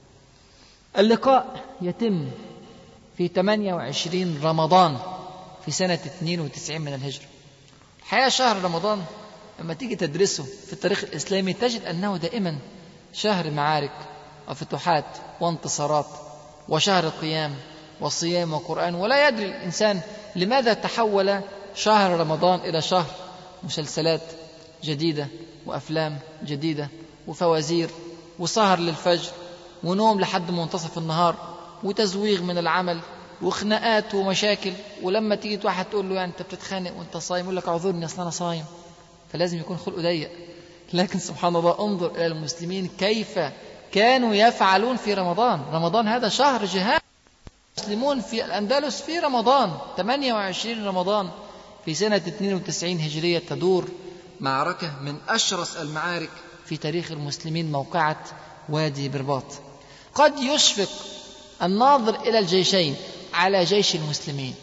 اللقاء يتم في 28 رمضان في سنة 92 من الهجرة. الحقيقة شهر رمضان لما تيجي تدرسه في التاريخ الإسلامي تجد أنه دائما شهر معارك وفتوحات وانتصارات وشهر قيام وصيام وقرآن، ولا يدري الإنسان لماذا تحول شهر رمضان إلى شهر مسلسلات جديدة وأفلام جديدة وفوازير وسهر للفجر ونوم لحد منتصف النهار وتزويغ من العمل وخناقات ومشاكل. ولما تيجي واحد تقول له يعني أنت بتتخانق وأنت صايم، يقول لك أعذرني أصلا أنا صايم، فلازم يكون خلقه ضيق. لكن سبحان الله انظر إلى المسلمين كيف كانوا يفعلون في رمضان. رمضان هذا شهر جهاد. المسلمون في الأندلس في رمضان 28 رمضان في سنة 92 هجرية تدور معركة من أشرس المعارك في تاريخ المسلمين، موقعة وادي برباط. قد يشفق الناظر إلى الجيشين على جيش المسلمين،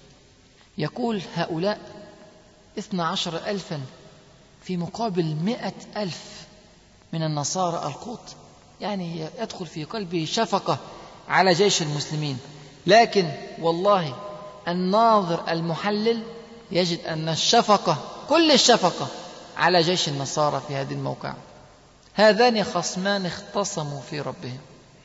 يقول هؤلاء 12,000 في مقابل 100,000 من النصارى القوط، يعني يدخل في قلبه شفقة على جيش المسلمين. لكن والله الناظر المحلل يجد أن الشفقة كل الشفقة على جيش النصارى في هذه الموقعة. هذان خصمان اختصموا في ربهم،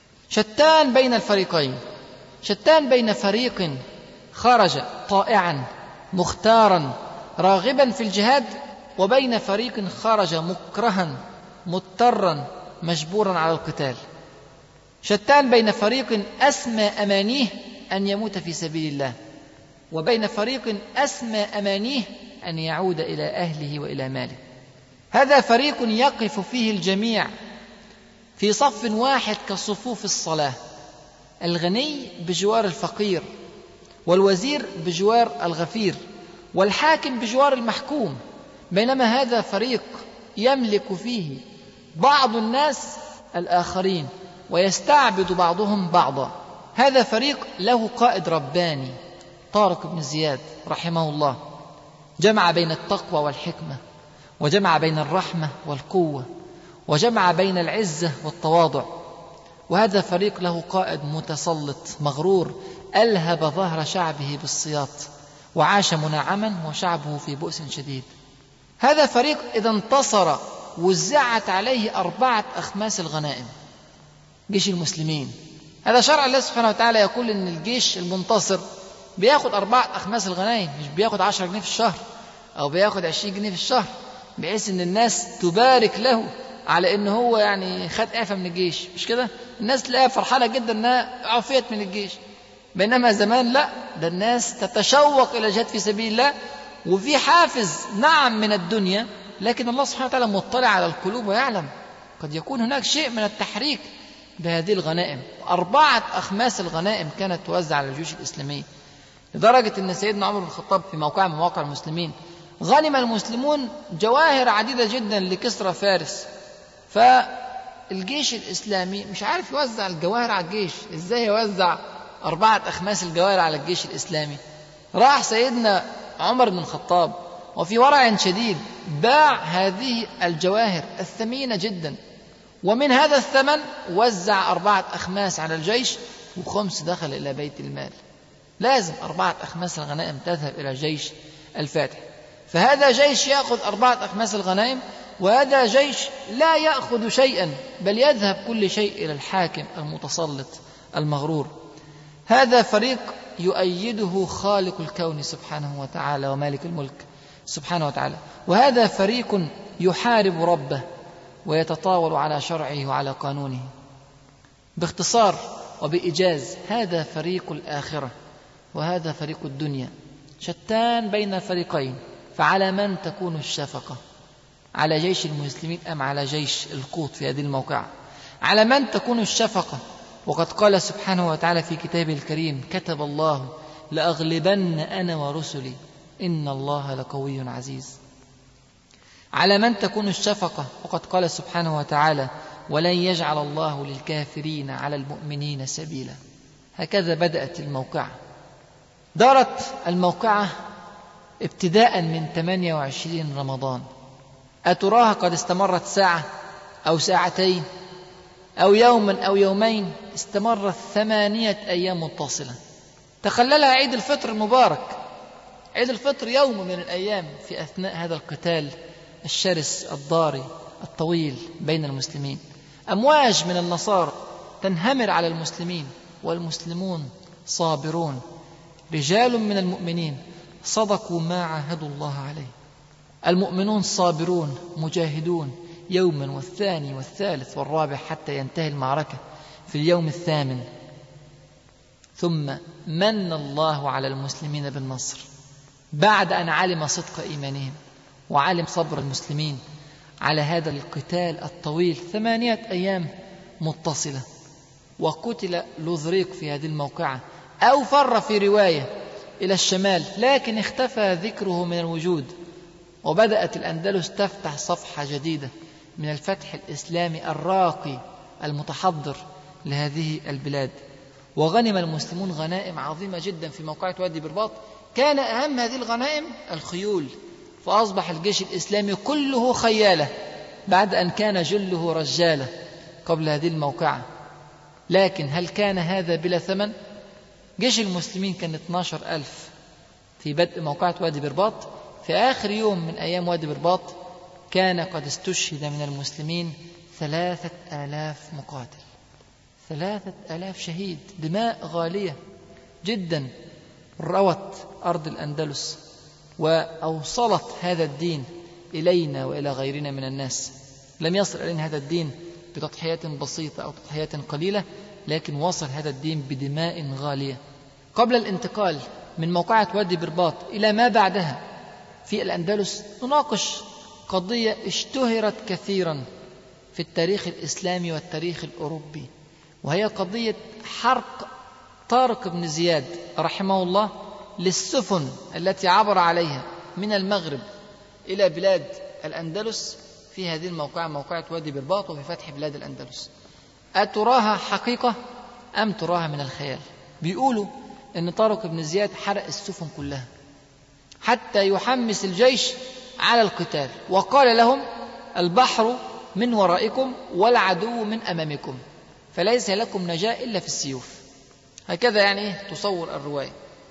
شتان بين الفريقين، شتان بين فريق خرج طائعا مختارا راغبا في الجهاد، وبين فريق خرج مكرها مضطرا مجبورا على القتال. شتان بين فريق أسمى أمانيه أن يموت في سبيل الله، وبين فريق أسمى أمانيه أن يعود إلى أهله وإلى ماله. هذا فريق يقف فيه الجميع في صف واحد كصفوف الصلاة، الغني بجوار الفقير، والوزير بجوار الغفير، والحاكم بجوار المحكوم. بينما هذا فريق يملك فيه بعض الناس الآخرين ويستعبد بعضهم بعضا. هذا فريق له قائد رباني طارق بن زياد رحمه الله، جمع بين التقوى والحكمة، وجمع بين الرحمة والقوة، وجمع بين العزة والتواضع. وهذا فريق له قائد متسلط مغرور ألهب ظهر شعبه بالسياط وعاش منعما وشعبه في بؤس شديد. هذا فريق إذا انتصر وزعت عليه 4 أخماس الغنائم. جيش المسلمين هذا شرع الله سبحانه وتعالى يقول إن الجيش المنتصر بياخد 4 أخماس الغنائم، مش بياخد 10 جنيه في الشهر أو بياخد 20 جنيه في الشهر، بحيث إن الناس تبارك له على إن هو يعني خد إعفاء من الجيش. مش كده؟ الناس تلاقيها فرحانة جدا إنها عفيت من الجيش. بينما زمان لا، ده الناس تتشوق إلى الجهاد في سبيل الله، وفي حافز نعم من الدنيا، لكن الله سبحانه وتعالى مطلع على القلوب ويعلم قد يكون هناك شيء من التحريك بهذه الغنائم. 4 أخماس الغنائم كانت توزع على الجيوش الإسلامية، لدرجة أن سيدنا عمر بن الخطاب في موقع من مواقع المسلمين غنم المسلمون جواهر عديدة جدا لكسرى فارس، فالجيش الإسلامي مش عارف يوزع الجواهر على الجيش. إزاي يوزع 4 أخماس الجواهر على الجيش الإسلامي؟ راح سيدنا عمر بن الخطاب وفي ورع شديد باع هذه الجواهر الثمينة جدا، ومن هذا الثمن وزع 4 أخماس على الجيش و5 دخل إلى بيت المال. لازم 4 أخماس الغنائم تذهب إلى جيش الفاتح. فهذا جيش يأخذ 4 أخماس الغنائم، وهذا جيش لا يأخذ شيئا، بل يذهب كل شيء إلى الحاكم المتسلط المغرور. هذا فريق يؤيده خالق الكون سبحانه وتعالى ومالك الملك سبحانه وتعالى، وهذا فريق يحارب ربه ويتطاول على شرعه وعلى قانونه. باختصار وبإيجاز، هذا فريق الآخرة وهذا فريق الدنيا، شتان بين الفريقين. فعلى من تكون الشفقة؟ على جيش المسلمين أم على جيش القوط في هذه الموقعة؟ على من تكون الشفقة؟ وقد قال سبحانه وتعالى في كتابه الكريم: كتب الله لأغلبن أنا ورسلي إن الله لقوي عزيز. على من تكون الشفقة؟ وقد قال سبحانه وتعالى: ولن يجعل الله للكافرين على المؤمنين سبيلا. هكذا بدأت الموقعة. دارت الموقعة ابتداء من 28 رمضان أتراها قد استمرت ساعة أو ساعتين أو يوما أو يومين؟ استمرت 8 أيام متصلة. تخللها عيد الفطر المبارك. عيد الفطر يوم من الأيام في أثناء هذا القتال الشرس الضاري الطويل بين المسلمين. أمواج من النصارى تنهمر على المسلمين، والمسلمون صابرون. رجال من المؤمنين صدقوا ما عاهدوا الله عليه. المؤمنون صابرون مجاهدون يوما والثاني والثالث والرابع حتى ينتهي المعركة في اليوم الثامن. ثم من الله على المسلمين بالنصر بعد أن علم صدق إيمانهم وعلم صبر المسلمين على هذا القتال الطويل 8 أيام متصلة. وقتل لوذريق في هذه الموقعة، أو فر في رواية إلى الشمال، لكن اختفى ذكره من الوجود. وبدأت الأندلس تفتح صفحة جديدة من الفتح الإسلامي الراقي المتحضر لهذه البلاد. وغنم المسلمون غنائم عظيمة جدا في موقعة وادي برباط. كان أهم هذه الغنائم الخيول، فأصبح الجيش الإسلامي كله خيالة بعد أن كان جله رجالة قبل هذه الموقعة. لكن هل كان هذا بلا ثمن؟ جيش المسلمين كان 12,000 في بدء موقعة وادي برباط. في آخر يوم من أيام وادي برباط كان قد استشهد من المسلمين 3,000 مقاتل. 3,000 شهيد، دماء غالية جدا روت أرض الأندلس وأوصلت هذا الدين إلينا وإلى غيرنا من الناس. لم يصل إلينا هذا الدين بتضحيات بسيطة أو تضحيات قليلة، لكن وصل هذا الدين بدماء غالية. قبل الانتقال من موقعة وادي برباط إلى ما بعدها في الأندلس نناقش قضية اشتهرت كثيرا في التاريخ الإسلامي والتاريخ الأوروبي، وهي قضية حرق طارق بن زياد رحمه الله للسفن التي عبر عليها من المغرب إلى بلاد الأندلس في هذه الموقعة، موقعة وادي برباط، وفي فتح بلاد الأندلس. أتراها حقيقة أم تراها من الخيال؟ بيقولوا أن طارق بن زياد حرق السفن كلها حتى يحمس الجيش على القتال، وقال لهم: البحر من ورائكم والعدو من أمامكم، فليس لكم نجاة إلا في السيوف. هكذا يعني تصور الرواية.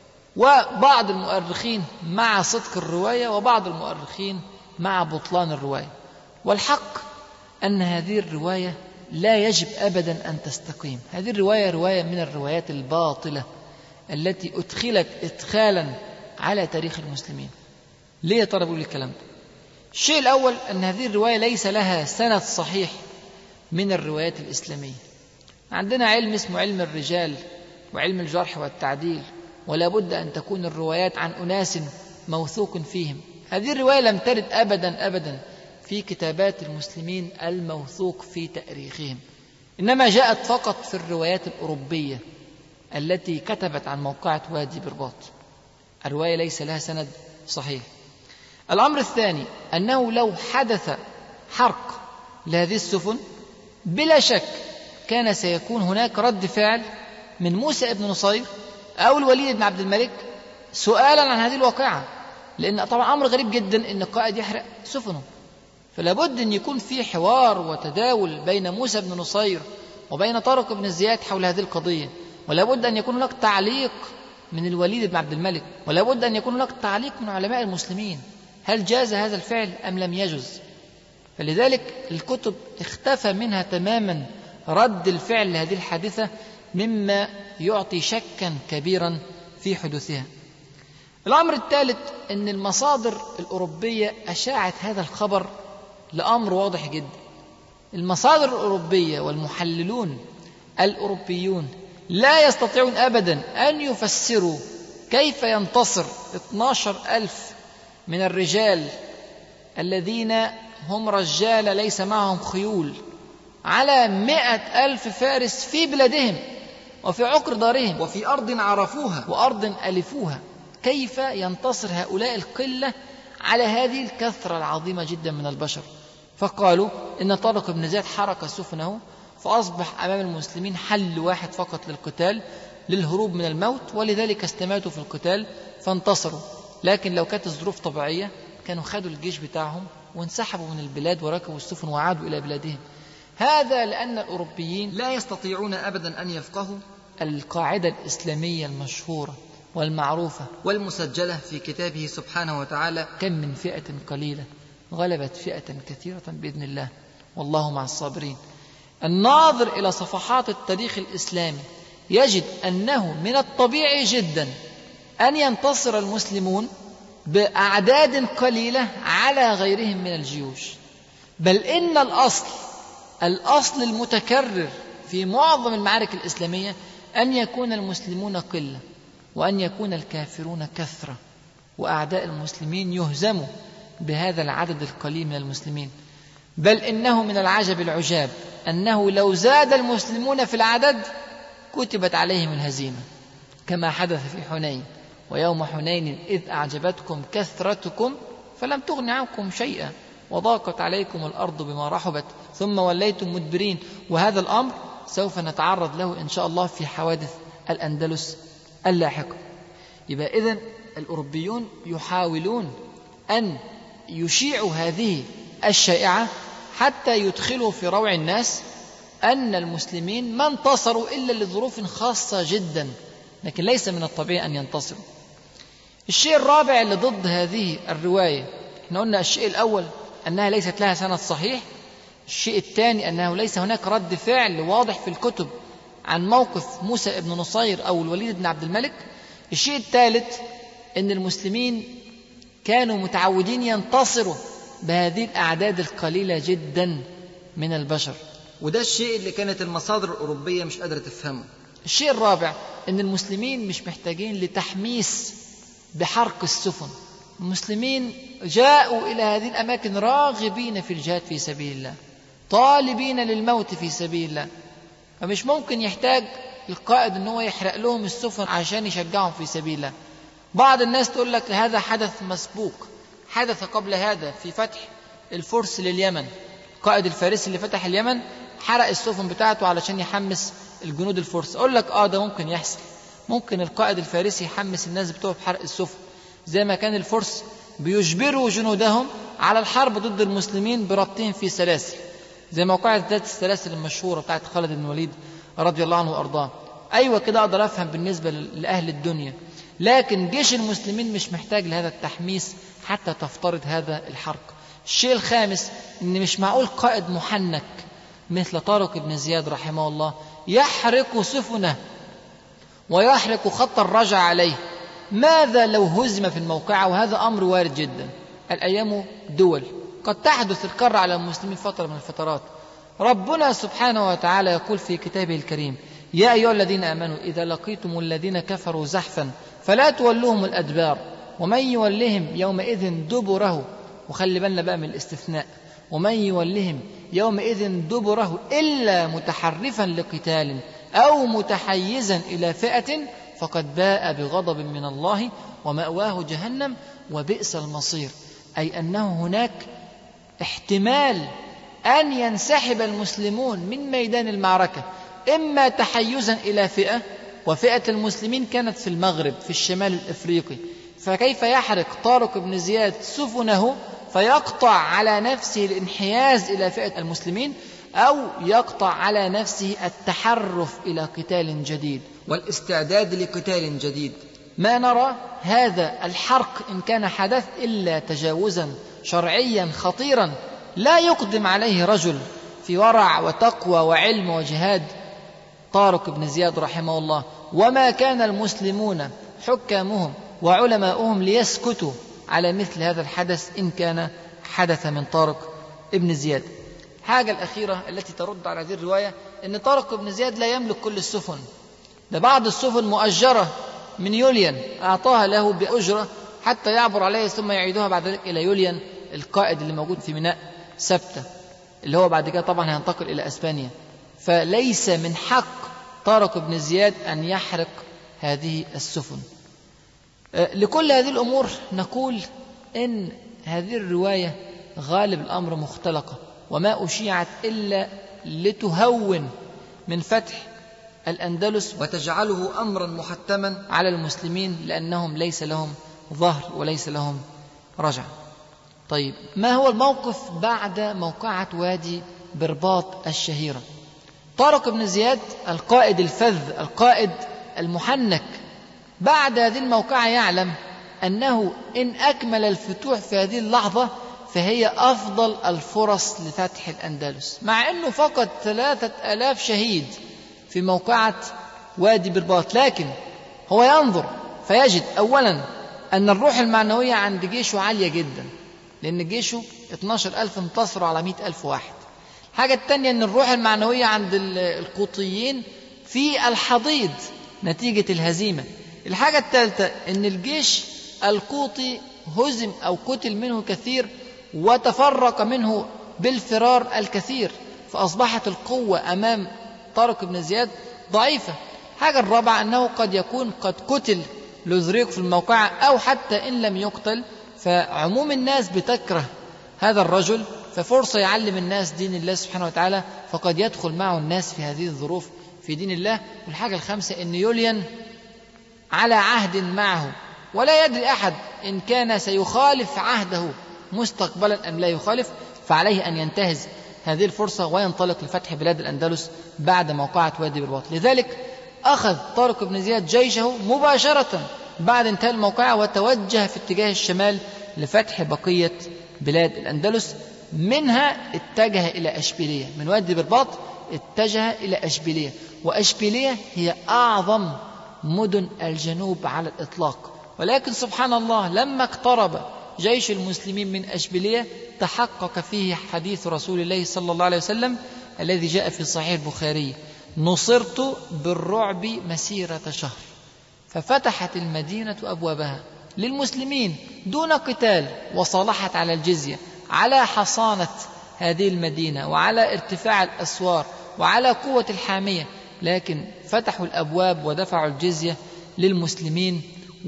وبعض المؤرخين مع صدق الرواية، وبعض المؤرخين مع بطلان الرواية. والحق أن هذه الرواية لا يجب أبدا أن تستقيم. هذه الرواية رواية من الروايات الباطلة التي أدخلت إدخالا على تاريخ المسلمين. ليه يا ترى بقول الكلام ده؟ الشيء الأول أن هذه الرواية ليس لها سند صحيح من الروايات الإسلامية. عندنا علم اسمه علم الرجال وعلم الجرح والتعديل، ولا بد أن تكون الروايات عن أناس موثوق فيهم. هذه الرواية لم ترد أبدا أبدا في كتابات المسلمين الموثوق في تاريخهم، إنما جاءت فقط في الروايات الأوروبية التي كتبت عن موقعة وادي برباط. الرواية ليس لها سند صحيح. الأمر الثاني أنه لو حدث حرق لهذه السفن بلا شك كان سيكون هناك رد فعل من موسى بن نصير أو الوليد بن عبد الملك سؤالا عن هذه الواقعة، لأن طبعا أمر غريب جدا أن القائد يحرق سفنه، فلا بد أن يكون في حوار وتداول بين موسى بن نصير وبين طارق بن زياد حول هذه القضية، ولا بد أن يكون هناك تعليق من الوليد بن عبد الملك، ولا بد أن يكون هناك تعليق من علماء المسلمين هل جاز هذا الفعل أم لم يجز. فلذلك الكتب اختفى منها تماما رد الفعل لهذه الحادثة، مما يعطي شكا كبيرا في حدوثها. الأمر الثالث أن المصادر الأوروبية أشاعت هذا الخبر لأمر واضح جدا. المصادر الأوروبية والمحللون الأوروبيون لا يستطيعون أبدا أن يفسروا كيف ينتصر 12,000 من الرجال الذين هم رجال ليس معهم خيول على 100,000 فارس في بلادهم وفي عقر دارهم وفي أرض عرفوها وأرض ألفوها. كيف ينتصر هؤلاء القلة على هذه الكثرة العظيمة جدا من البشر؟ فقالوا إن طارق بن زياد حرق سفنه، فأصبح أمام المسلمين حل واحد فقط للقتال، للهروب من الموت، ولذلك استماتوا في القتال فانتصروا. لكن لو كانت الظروف طبيعية كانوا خدوا الجيش بتاعهم وانسحبوا من البلاد وركبوا السفن وعادوا إلى بلادهم. هذا لأن الأوروبيين لا يستطيعون أبدا أن يفقهوا القاعدة الإسلامية المشهورة والمعروفة والمسجلة في كتابه سبحانه وتعالى: كم من فئة قليلة غلبت فئة كثيرة بإذن الله والله مع الصابرين. الناظر إلى صفحات التاريخ الإسلامي يجد أنه من الطبيعي جدا أن ينتصر المسلمون بأعداد قليلة على غيرهم من الجيوش، بل إن الأصل المتكرر في معظم المعارك الإسلامية أن يكون المسلمون قلة وأن يكون الكافرون كثرة، وأعداء المسلمين يهزموا بهذا العدد القليل من المسلمين. بل إنه من العجب العجاب أنه لو زاد المسلمون في العدد كتبت عليهم الهزيمة، كما حدث في حنين: ويوم حنين إذ أعجبتكم كثرتكم فلم تغن عنكم شيئا وضاقت عليكم الأرض بما رحبت ثم وليتم مدبرين. وهذا الأمر سوف نتعرض له إن شاء الله في حوادث الأندلس اللاحقة. يبقى إذن الأوروبيون يحاولون أن يشيعوا هذه الشائعة حتى يدخلوا في روع الناس أن المسلمين ما انتصروا إلا لظروف خاصة جدا، لكن ليس من الطبيعي أن ينتصروا. الشيء الرابع اللي ضد هذه الرواية، احنا قلنا الشيء الأول أنها ليست لها سند صحيح، الشيء الثاني أنه ليس هناك رد فعل واضح في الكتب عن موقف موسى بن نصير أو الوليد بن عبد الملك، الشيء الثالث أن المسلمين كانوا متعودين ينتصروا بهذه الأعداد القليلة جدا من البشر، وده الشيء اللي كانت المصادر الأوروبية مش قادرة تفهمه. الشيء الرابع أن المسلمين مش محتاجين لتحميس بحرق السفن، المسلمين جاءوا إلى هذه الأماكن راغبين في الجهاد في سبيل الله، طالبين للموت في سبيل الله، فمش ممكن يحتاج القائد أنه يحرق لهم السفن عشان يشجعهم في سبيل الله. بعض الناس تقول لك هذا حدث مسبوق، حدث قبل هذا في فتح الفرس لليمن، القائد الفارسي اللي فتح اليمن حرق السفن بتاعته علشان يحمس الجنود الفرس. أقول لك ده ممكن يحصل، ممكن القائد الفارسي يحمس الناس بتوعه بحرق السفن، زي ما كان الفرس بيجبروا جنودهم على الحرب ضد المسلمين بربطهم في سلاسل، زي موقعة ذات السلاسل المشهورة بتاعت خالد بن الوليد رضي الله عنه وأرضاه. أيوة كده أقدر أفهم بالنسبة لأهل الدنيا، لكن جيش المسلمين مش محتاج لهذا التحميس حتى تفترض هذا الحرق. الشيء الخامس إن مش معقول قائد محنك مثل طارق بن زياد رحمه الله يحرق سفنه ويحرق خط الرجع عليه. ماذا لو هزم في الموقعة؟ وهذا أمر وارد جدا، الأيام دول، قد تحدث الكرة على المسلمين فترة من الفترات. ربنا سبحانه وتعالى يقول في كتابه الكريم: يا أيها الذين آمنوا إذا لقيتم الذين كفروا زحفا فلا تولوهم الأدبار ومن يولهم يومئذ دبره، وخلي بالنا بقى من الاستثناء، ومن يولهم يومئذ دبره إلا متحرفا لقتال أو متحيزا إلى فئة فقد باء بغضب من الله ومأواه جهنم وبئس المصير. أي أنه هناك احتمال أن ينسحب المسلمون من ميدان المعركة، إما تحيزا إلى فئة، وفئة المسلمين كانت في المغرب في الشمال الإفريقي، فكيف يحرق طارق بن زياد سفنه فيقطع على نفسه الانحياز إلى فئة المسلمين، أو يقطع على نفسه التحرف إلى قتال جديد والاستعداد لقتال جديد. ما نرى هذا الحرق إن كان حدث إلا تجاوزا شرعيا خطيرا لا يقدم عليه رجل في ورع وتقوى وعلم وجهاد طارق بن زياد رحمه الله. وما كان المسلمون حكامهم وعلماؤهم ليسكتوا على مثل هذا الحدث إن كان حدث من طارق بن زياد. حاجة الأخيرة التي ترد على هذه الرواية أن طارق بن زياد لا يملك كل السفن، ده بعض السفن مؤجرة من يوليان أعطاها له بأجرة حتى يعبر عليه ثم يعيدها بعد ذلك إلى يوليان القائد اللي موجود في ميناء سبتة، اللي هو بعد كده طبعا هينتقل إلى أسبانيا. فليس من حق طارق بن زياد أن يحرق هذه السفن. لكل هذه الأمور نقول إن هذه الرواية غالب الأمر مختلقة، وما أشيعت إلا لتهون من فتح الأندلس وتجعله أمرا محتما على المسلمين، لأنهم ليس لهم ظهر وليس لهم رجع. طيب ما هو الموقف بعد موقعة وادي برباط الشهيرة؟ طارق بن زياد القائد الفذ، القائد المحنك، بعد هذه الموقعة يعلم أنه إن أكمل الفتوح في هذه اللحظة فهي أفضل الفرص لفتح الأندلس، مع أنه فقد 3000 شهيد في موقعة وادي برباط. لكن هو ينظر فيجد أولا أن الروح المعنوية عند جيشه عالية جدا، لأن جيشه 12,000 انتصروا على 100,000 واحد. الحاجة الثانية أن الروح المعنوية عند القوطيين في الحضيض نتيجة الهزيمة. الحاجة الثالثة أن الجيش القوطي هزم أو قتل منه كثير وتفرق منه بالفرار الكثير، فأصبحت القوة أمام طارق بن زياد ضعيفة. الحاجة الرابعة أنه قد يكون قد قتل لوزريق في الموقعة، أو حتى إن لم يقتل فعموم الناس بتكره هذا الرجل، ففرصة يعلم الناس دين الله سبحانه وتعالى، فقد يدخل معه الناس في هذه الظروف في دين الله. والحاجة الخامسة أن يوليان على عهد معه، ولا يدري أحد إن كان سيخالف عهده مستقبلا أم لا يخالف، فعليه أن ينتهز هذه الفرصة وينطلق لفتح بلاد الأندلس بعد موقعة وادي برباط. لذلك أخذ طارق بن زياد جيشه مباشرة بعد انتهاء الموقعة وتوجه في اتجاه الشمال لفتح بقية بلاد الأندلس. منها اتجه إلى أشبيلية، من وادي برباط اتجه إلى أشبيلية، وأشبيلية هي أعظم مدن الجنوب على الإطلاق. ولكن سبحان الله لما اقترب جيش المسلمين من أشبيلية تحقق فيه حديث رسول الله صلى الله عليه وسلم الذي جاء في صحيح البخاري: نصرت بالرعب مسيرة شهر. ففتحت المدينة أبوابها للمسلمين دون قتال، وصالحت على الجزية، على حصانة هذه المدينة وعلى ارتفاع الأسوار وعلى قوة الحامية، لكن فتحوا الأبواب ودفعوا الجزية للمسلمين.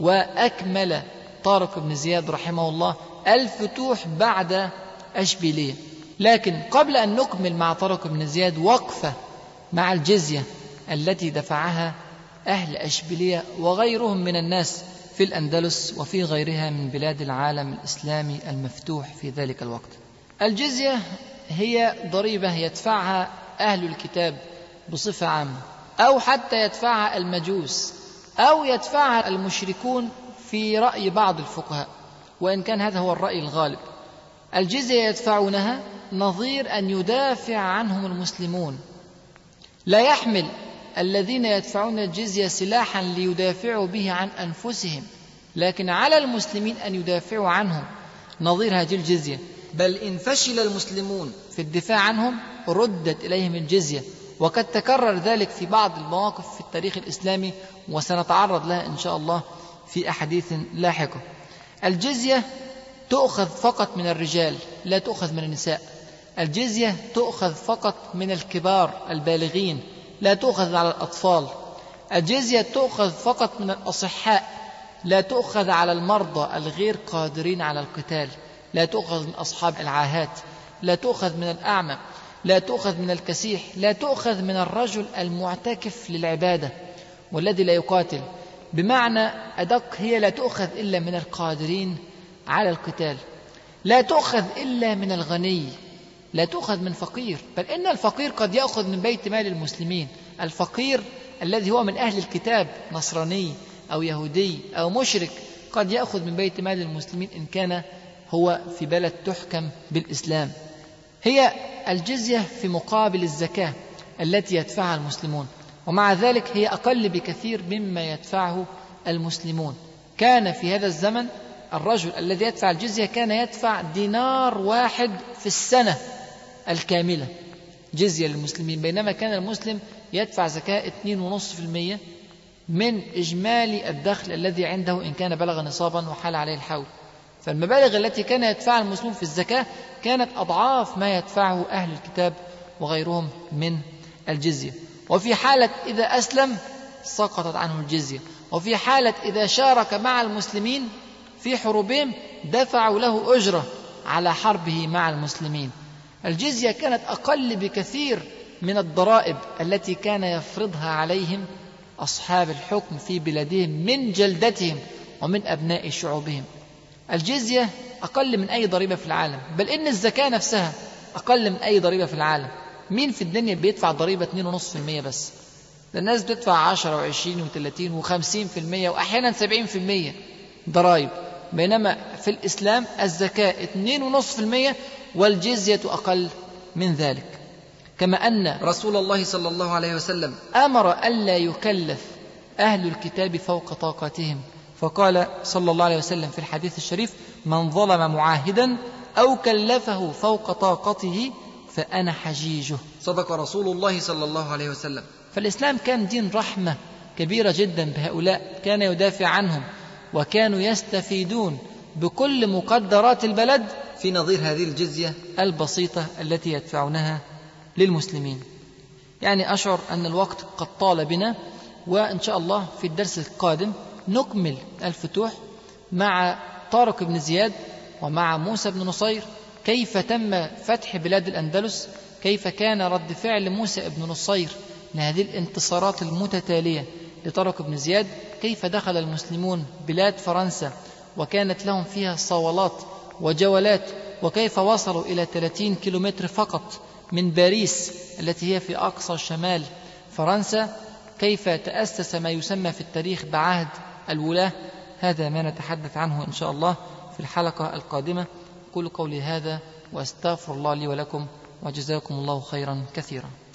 وأكمل طارق بن زياد رحمه الله الفتوح بعد أشبيلية. لكن قبل أن نكمل مع طارق بن زياد وقفة مع الجزية التي دفعها أهل أشبيلية وغيرهم من الناس في الأندلس وفي غيرها من بلاد العالم الإسلامي المفتوح في ذلك الوقت. الجزية هي ضريبة يدفعها أهل الكتاب بصفة عامة، أو حتى يدفعها المجوس، أو يدفعها المشركون في رأي بعض الفقهاء، وإن كان هذا هو الرأي الغالب. الجزية يدفعونها نظير أن يدافع عنهم المسلمون. لا يحمل الذين يدفعون الجزية سلاحا ليدافعوا به عن أنفسهم، لكن على المسلمين أن يدافعوا عنهم نظير هذه الجزية. بل إن فشل المسلمون في الدفاع عنهم ردت إليهم الجزية، وقد تكرر ذلك في بعض المواقف في التاريخ الإسلامي، وسنتعرض لها إن شاء الله في أحاديث لاحقة. الجزية تؤخذ فقط من الرجال، لا تؤخذ من النساء. الجزية تؤخذ فقط من الكبار البالغين، لا تؤخذ على الأطفال. الجزية تؤخذ فقط من الأصحاء، لا تؤخذ على المرضى الغير قادرين على القتال، لا تؤخذ من أصحاب العاهات، لا تؤخذ من الأعمى، لا تؤخذ من الكسيح، لا تؤخذ من الرجل المعتكف للعبادة والذي لا يقاتل. بمعنى أدق هي لا تؤخذ إلا من القادرين على القتال، لا تؤخذ إلا من الغني، لا تؤخذ من فقير. بل إن الفقير قد يأخذ من بيت مال المسلمين. الفقير الذي هو من أهل الكتاب نصراني أو يهودي أو مشرك قد يأخذ من بيت مال المسلمين إن كان هو في بلد تحكم بالإسلام. هي الجزية في مقابل الزكاة التي يدفعها المسلمون، ومع ذلك هي أقل بكثير مما يدفعه المسلمون. كان في هذا الزمن الرجل الذي يدفع الجزية كان يدفع دينار واحد في السنة الكاملة جزية للمسلمين، بينما كان المسلم يدفع زكاة 2.5% من إجمالي الدخل الذي عنده إن كان بلغ نصابا وحال عليه الحول. فالمبالغ التي كان يدفعها المسلمون في الزكاة كانت أضعاف ما يدفعه أهل الكتاب وغيرهم من الجزية. وفي حالة إذا أسلم سقطت عنه الجزية، وفي حالة إذا شارك مع المسلمين في حروبهم دفعوا له أجرة على حربه مع المسلمين. الجزية كانت أقل بكثير من الضرائب التي كان يفرضها عليهم أصحاب الحكم في بلادهم من جلدتهم ومن أبناء شعوبهم. الجزية أقل من أي ضريبة في العالم، بل إن الزكاة نفسها أقل من أي ضريبة في العالم. مين في الدنيا بيدفع ضريبة 2.5% بس؟ ده الناس بتدفع 10 و20 و30 و50% وأحيانا 70% ضرائب، بينما في الإسلام الزكاة 2.5% والجزية أقل من ذلك. كما أن رسول الله صلى الله عليه وسلم أمر ألا يكلف أهل الكتاب فوق طاقتهم، فقال صلى الله عليه وسلم في الحديث الشريف: من ظلم معاهدا أو كلفه فوق طاقته فأنا حجيجه. صدق رسول الله صلى الله عليه وسلم. فالإسلام كان دين رحمة كبيرة جدا بهؤلاء، كان يدافع عنهم وكانوا يستفيدون بكل مقدرات البلد في نظير هذه الجزية البسيطة التي يدفعونها للمسلمين. يعني أشعر أن الوقت قد طال بنا، وإن شاء الله في الدرس القادم نكمل الفتوح مع طارق بن زياد ومع موسى بن نصير، كيف تم فتح بلاد الأندلس، كيف كان رد فعل موسى بن نصير لهذه الانتصارات المتتالية لطارق بن زياد، كيف دخل المسلمون بلاد فرنسا وكانت لهم فيها صولات وجولات، وكيف وصلوا إلى 30 كيلومتر فقط من باريس التي هي في أقصى شمال فرنسا، كيف تأسس ما يسمى في التاريخ بعهد الولاة. هذا ما نتحدث عنه إن شاء الله في الحلقة القادمة. أقول قولي هذا وأستغفر الله لي ولكم، وجزاكم الله خيرا كثيرا.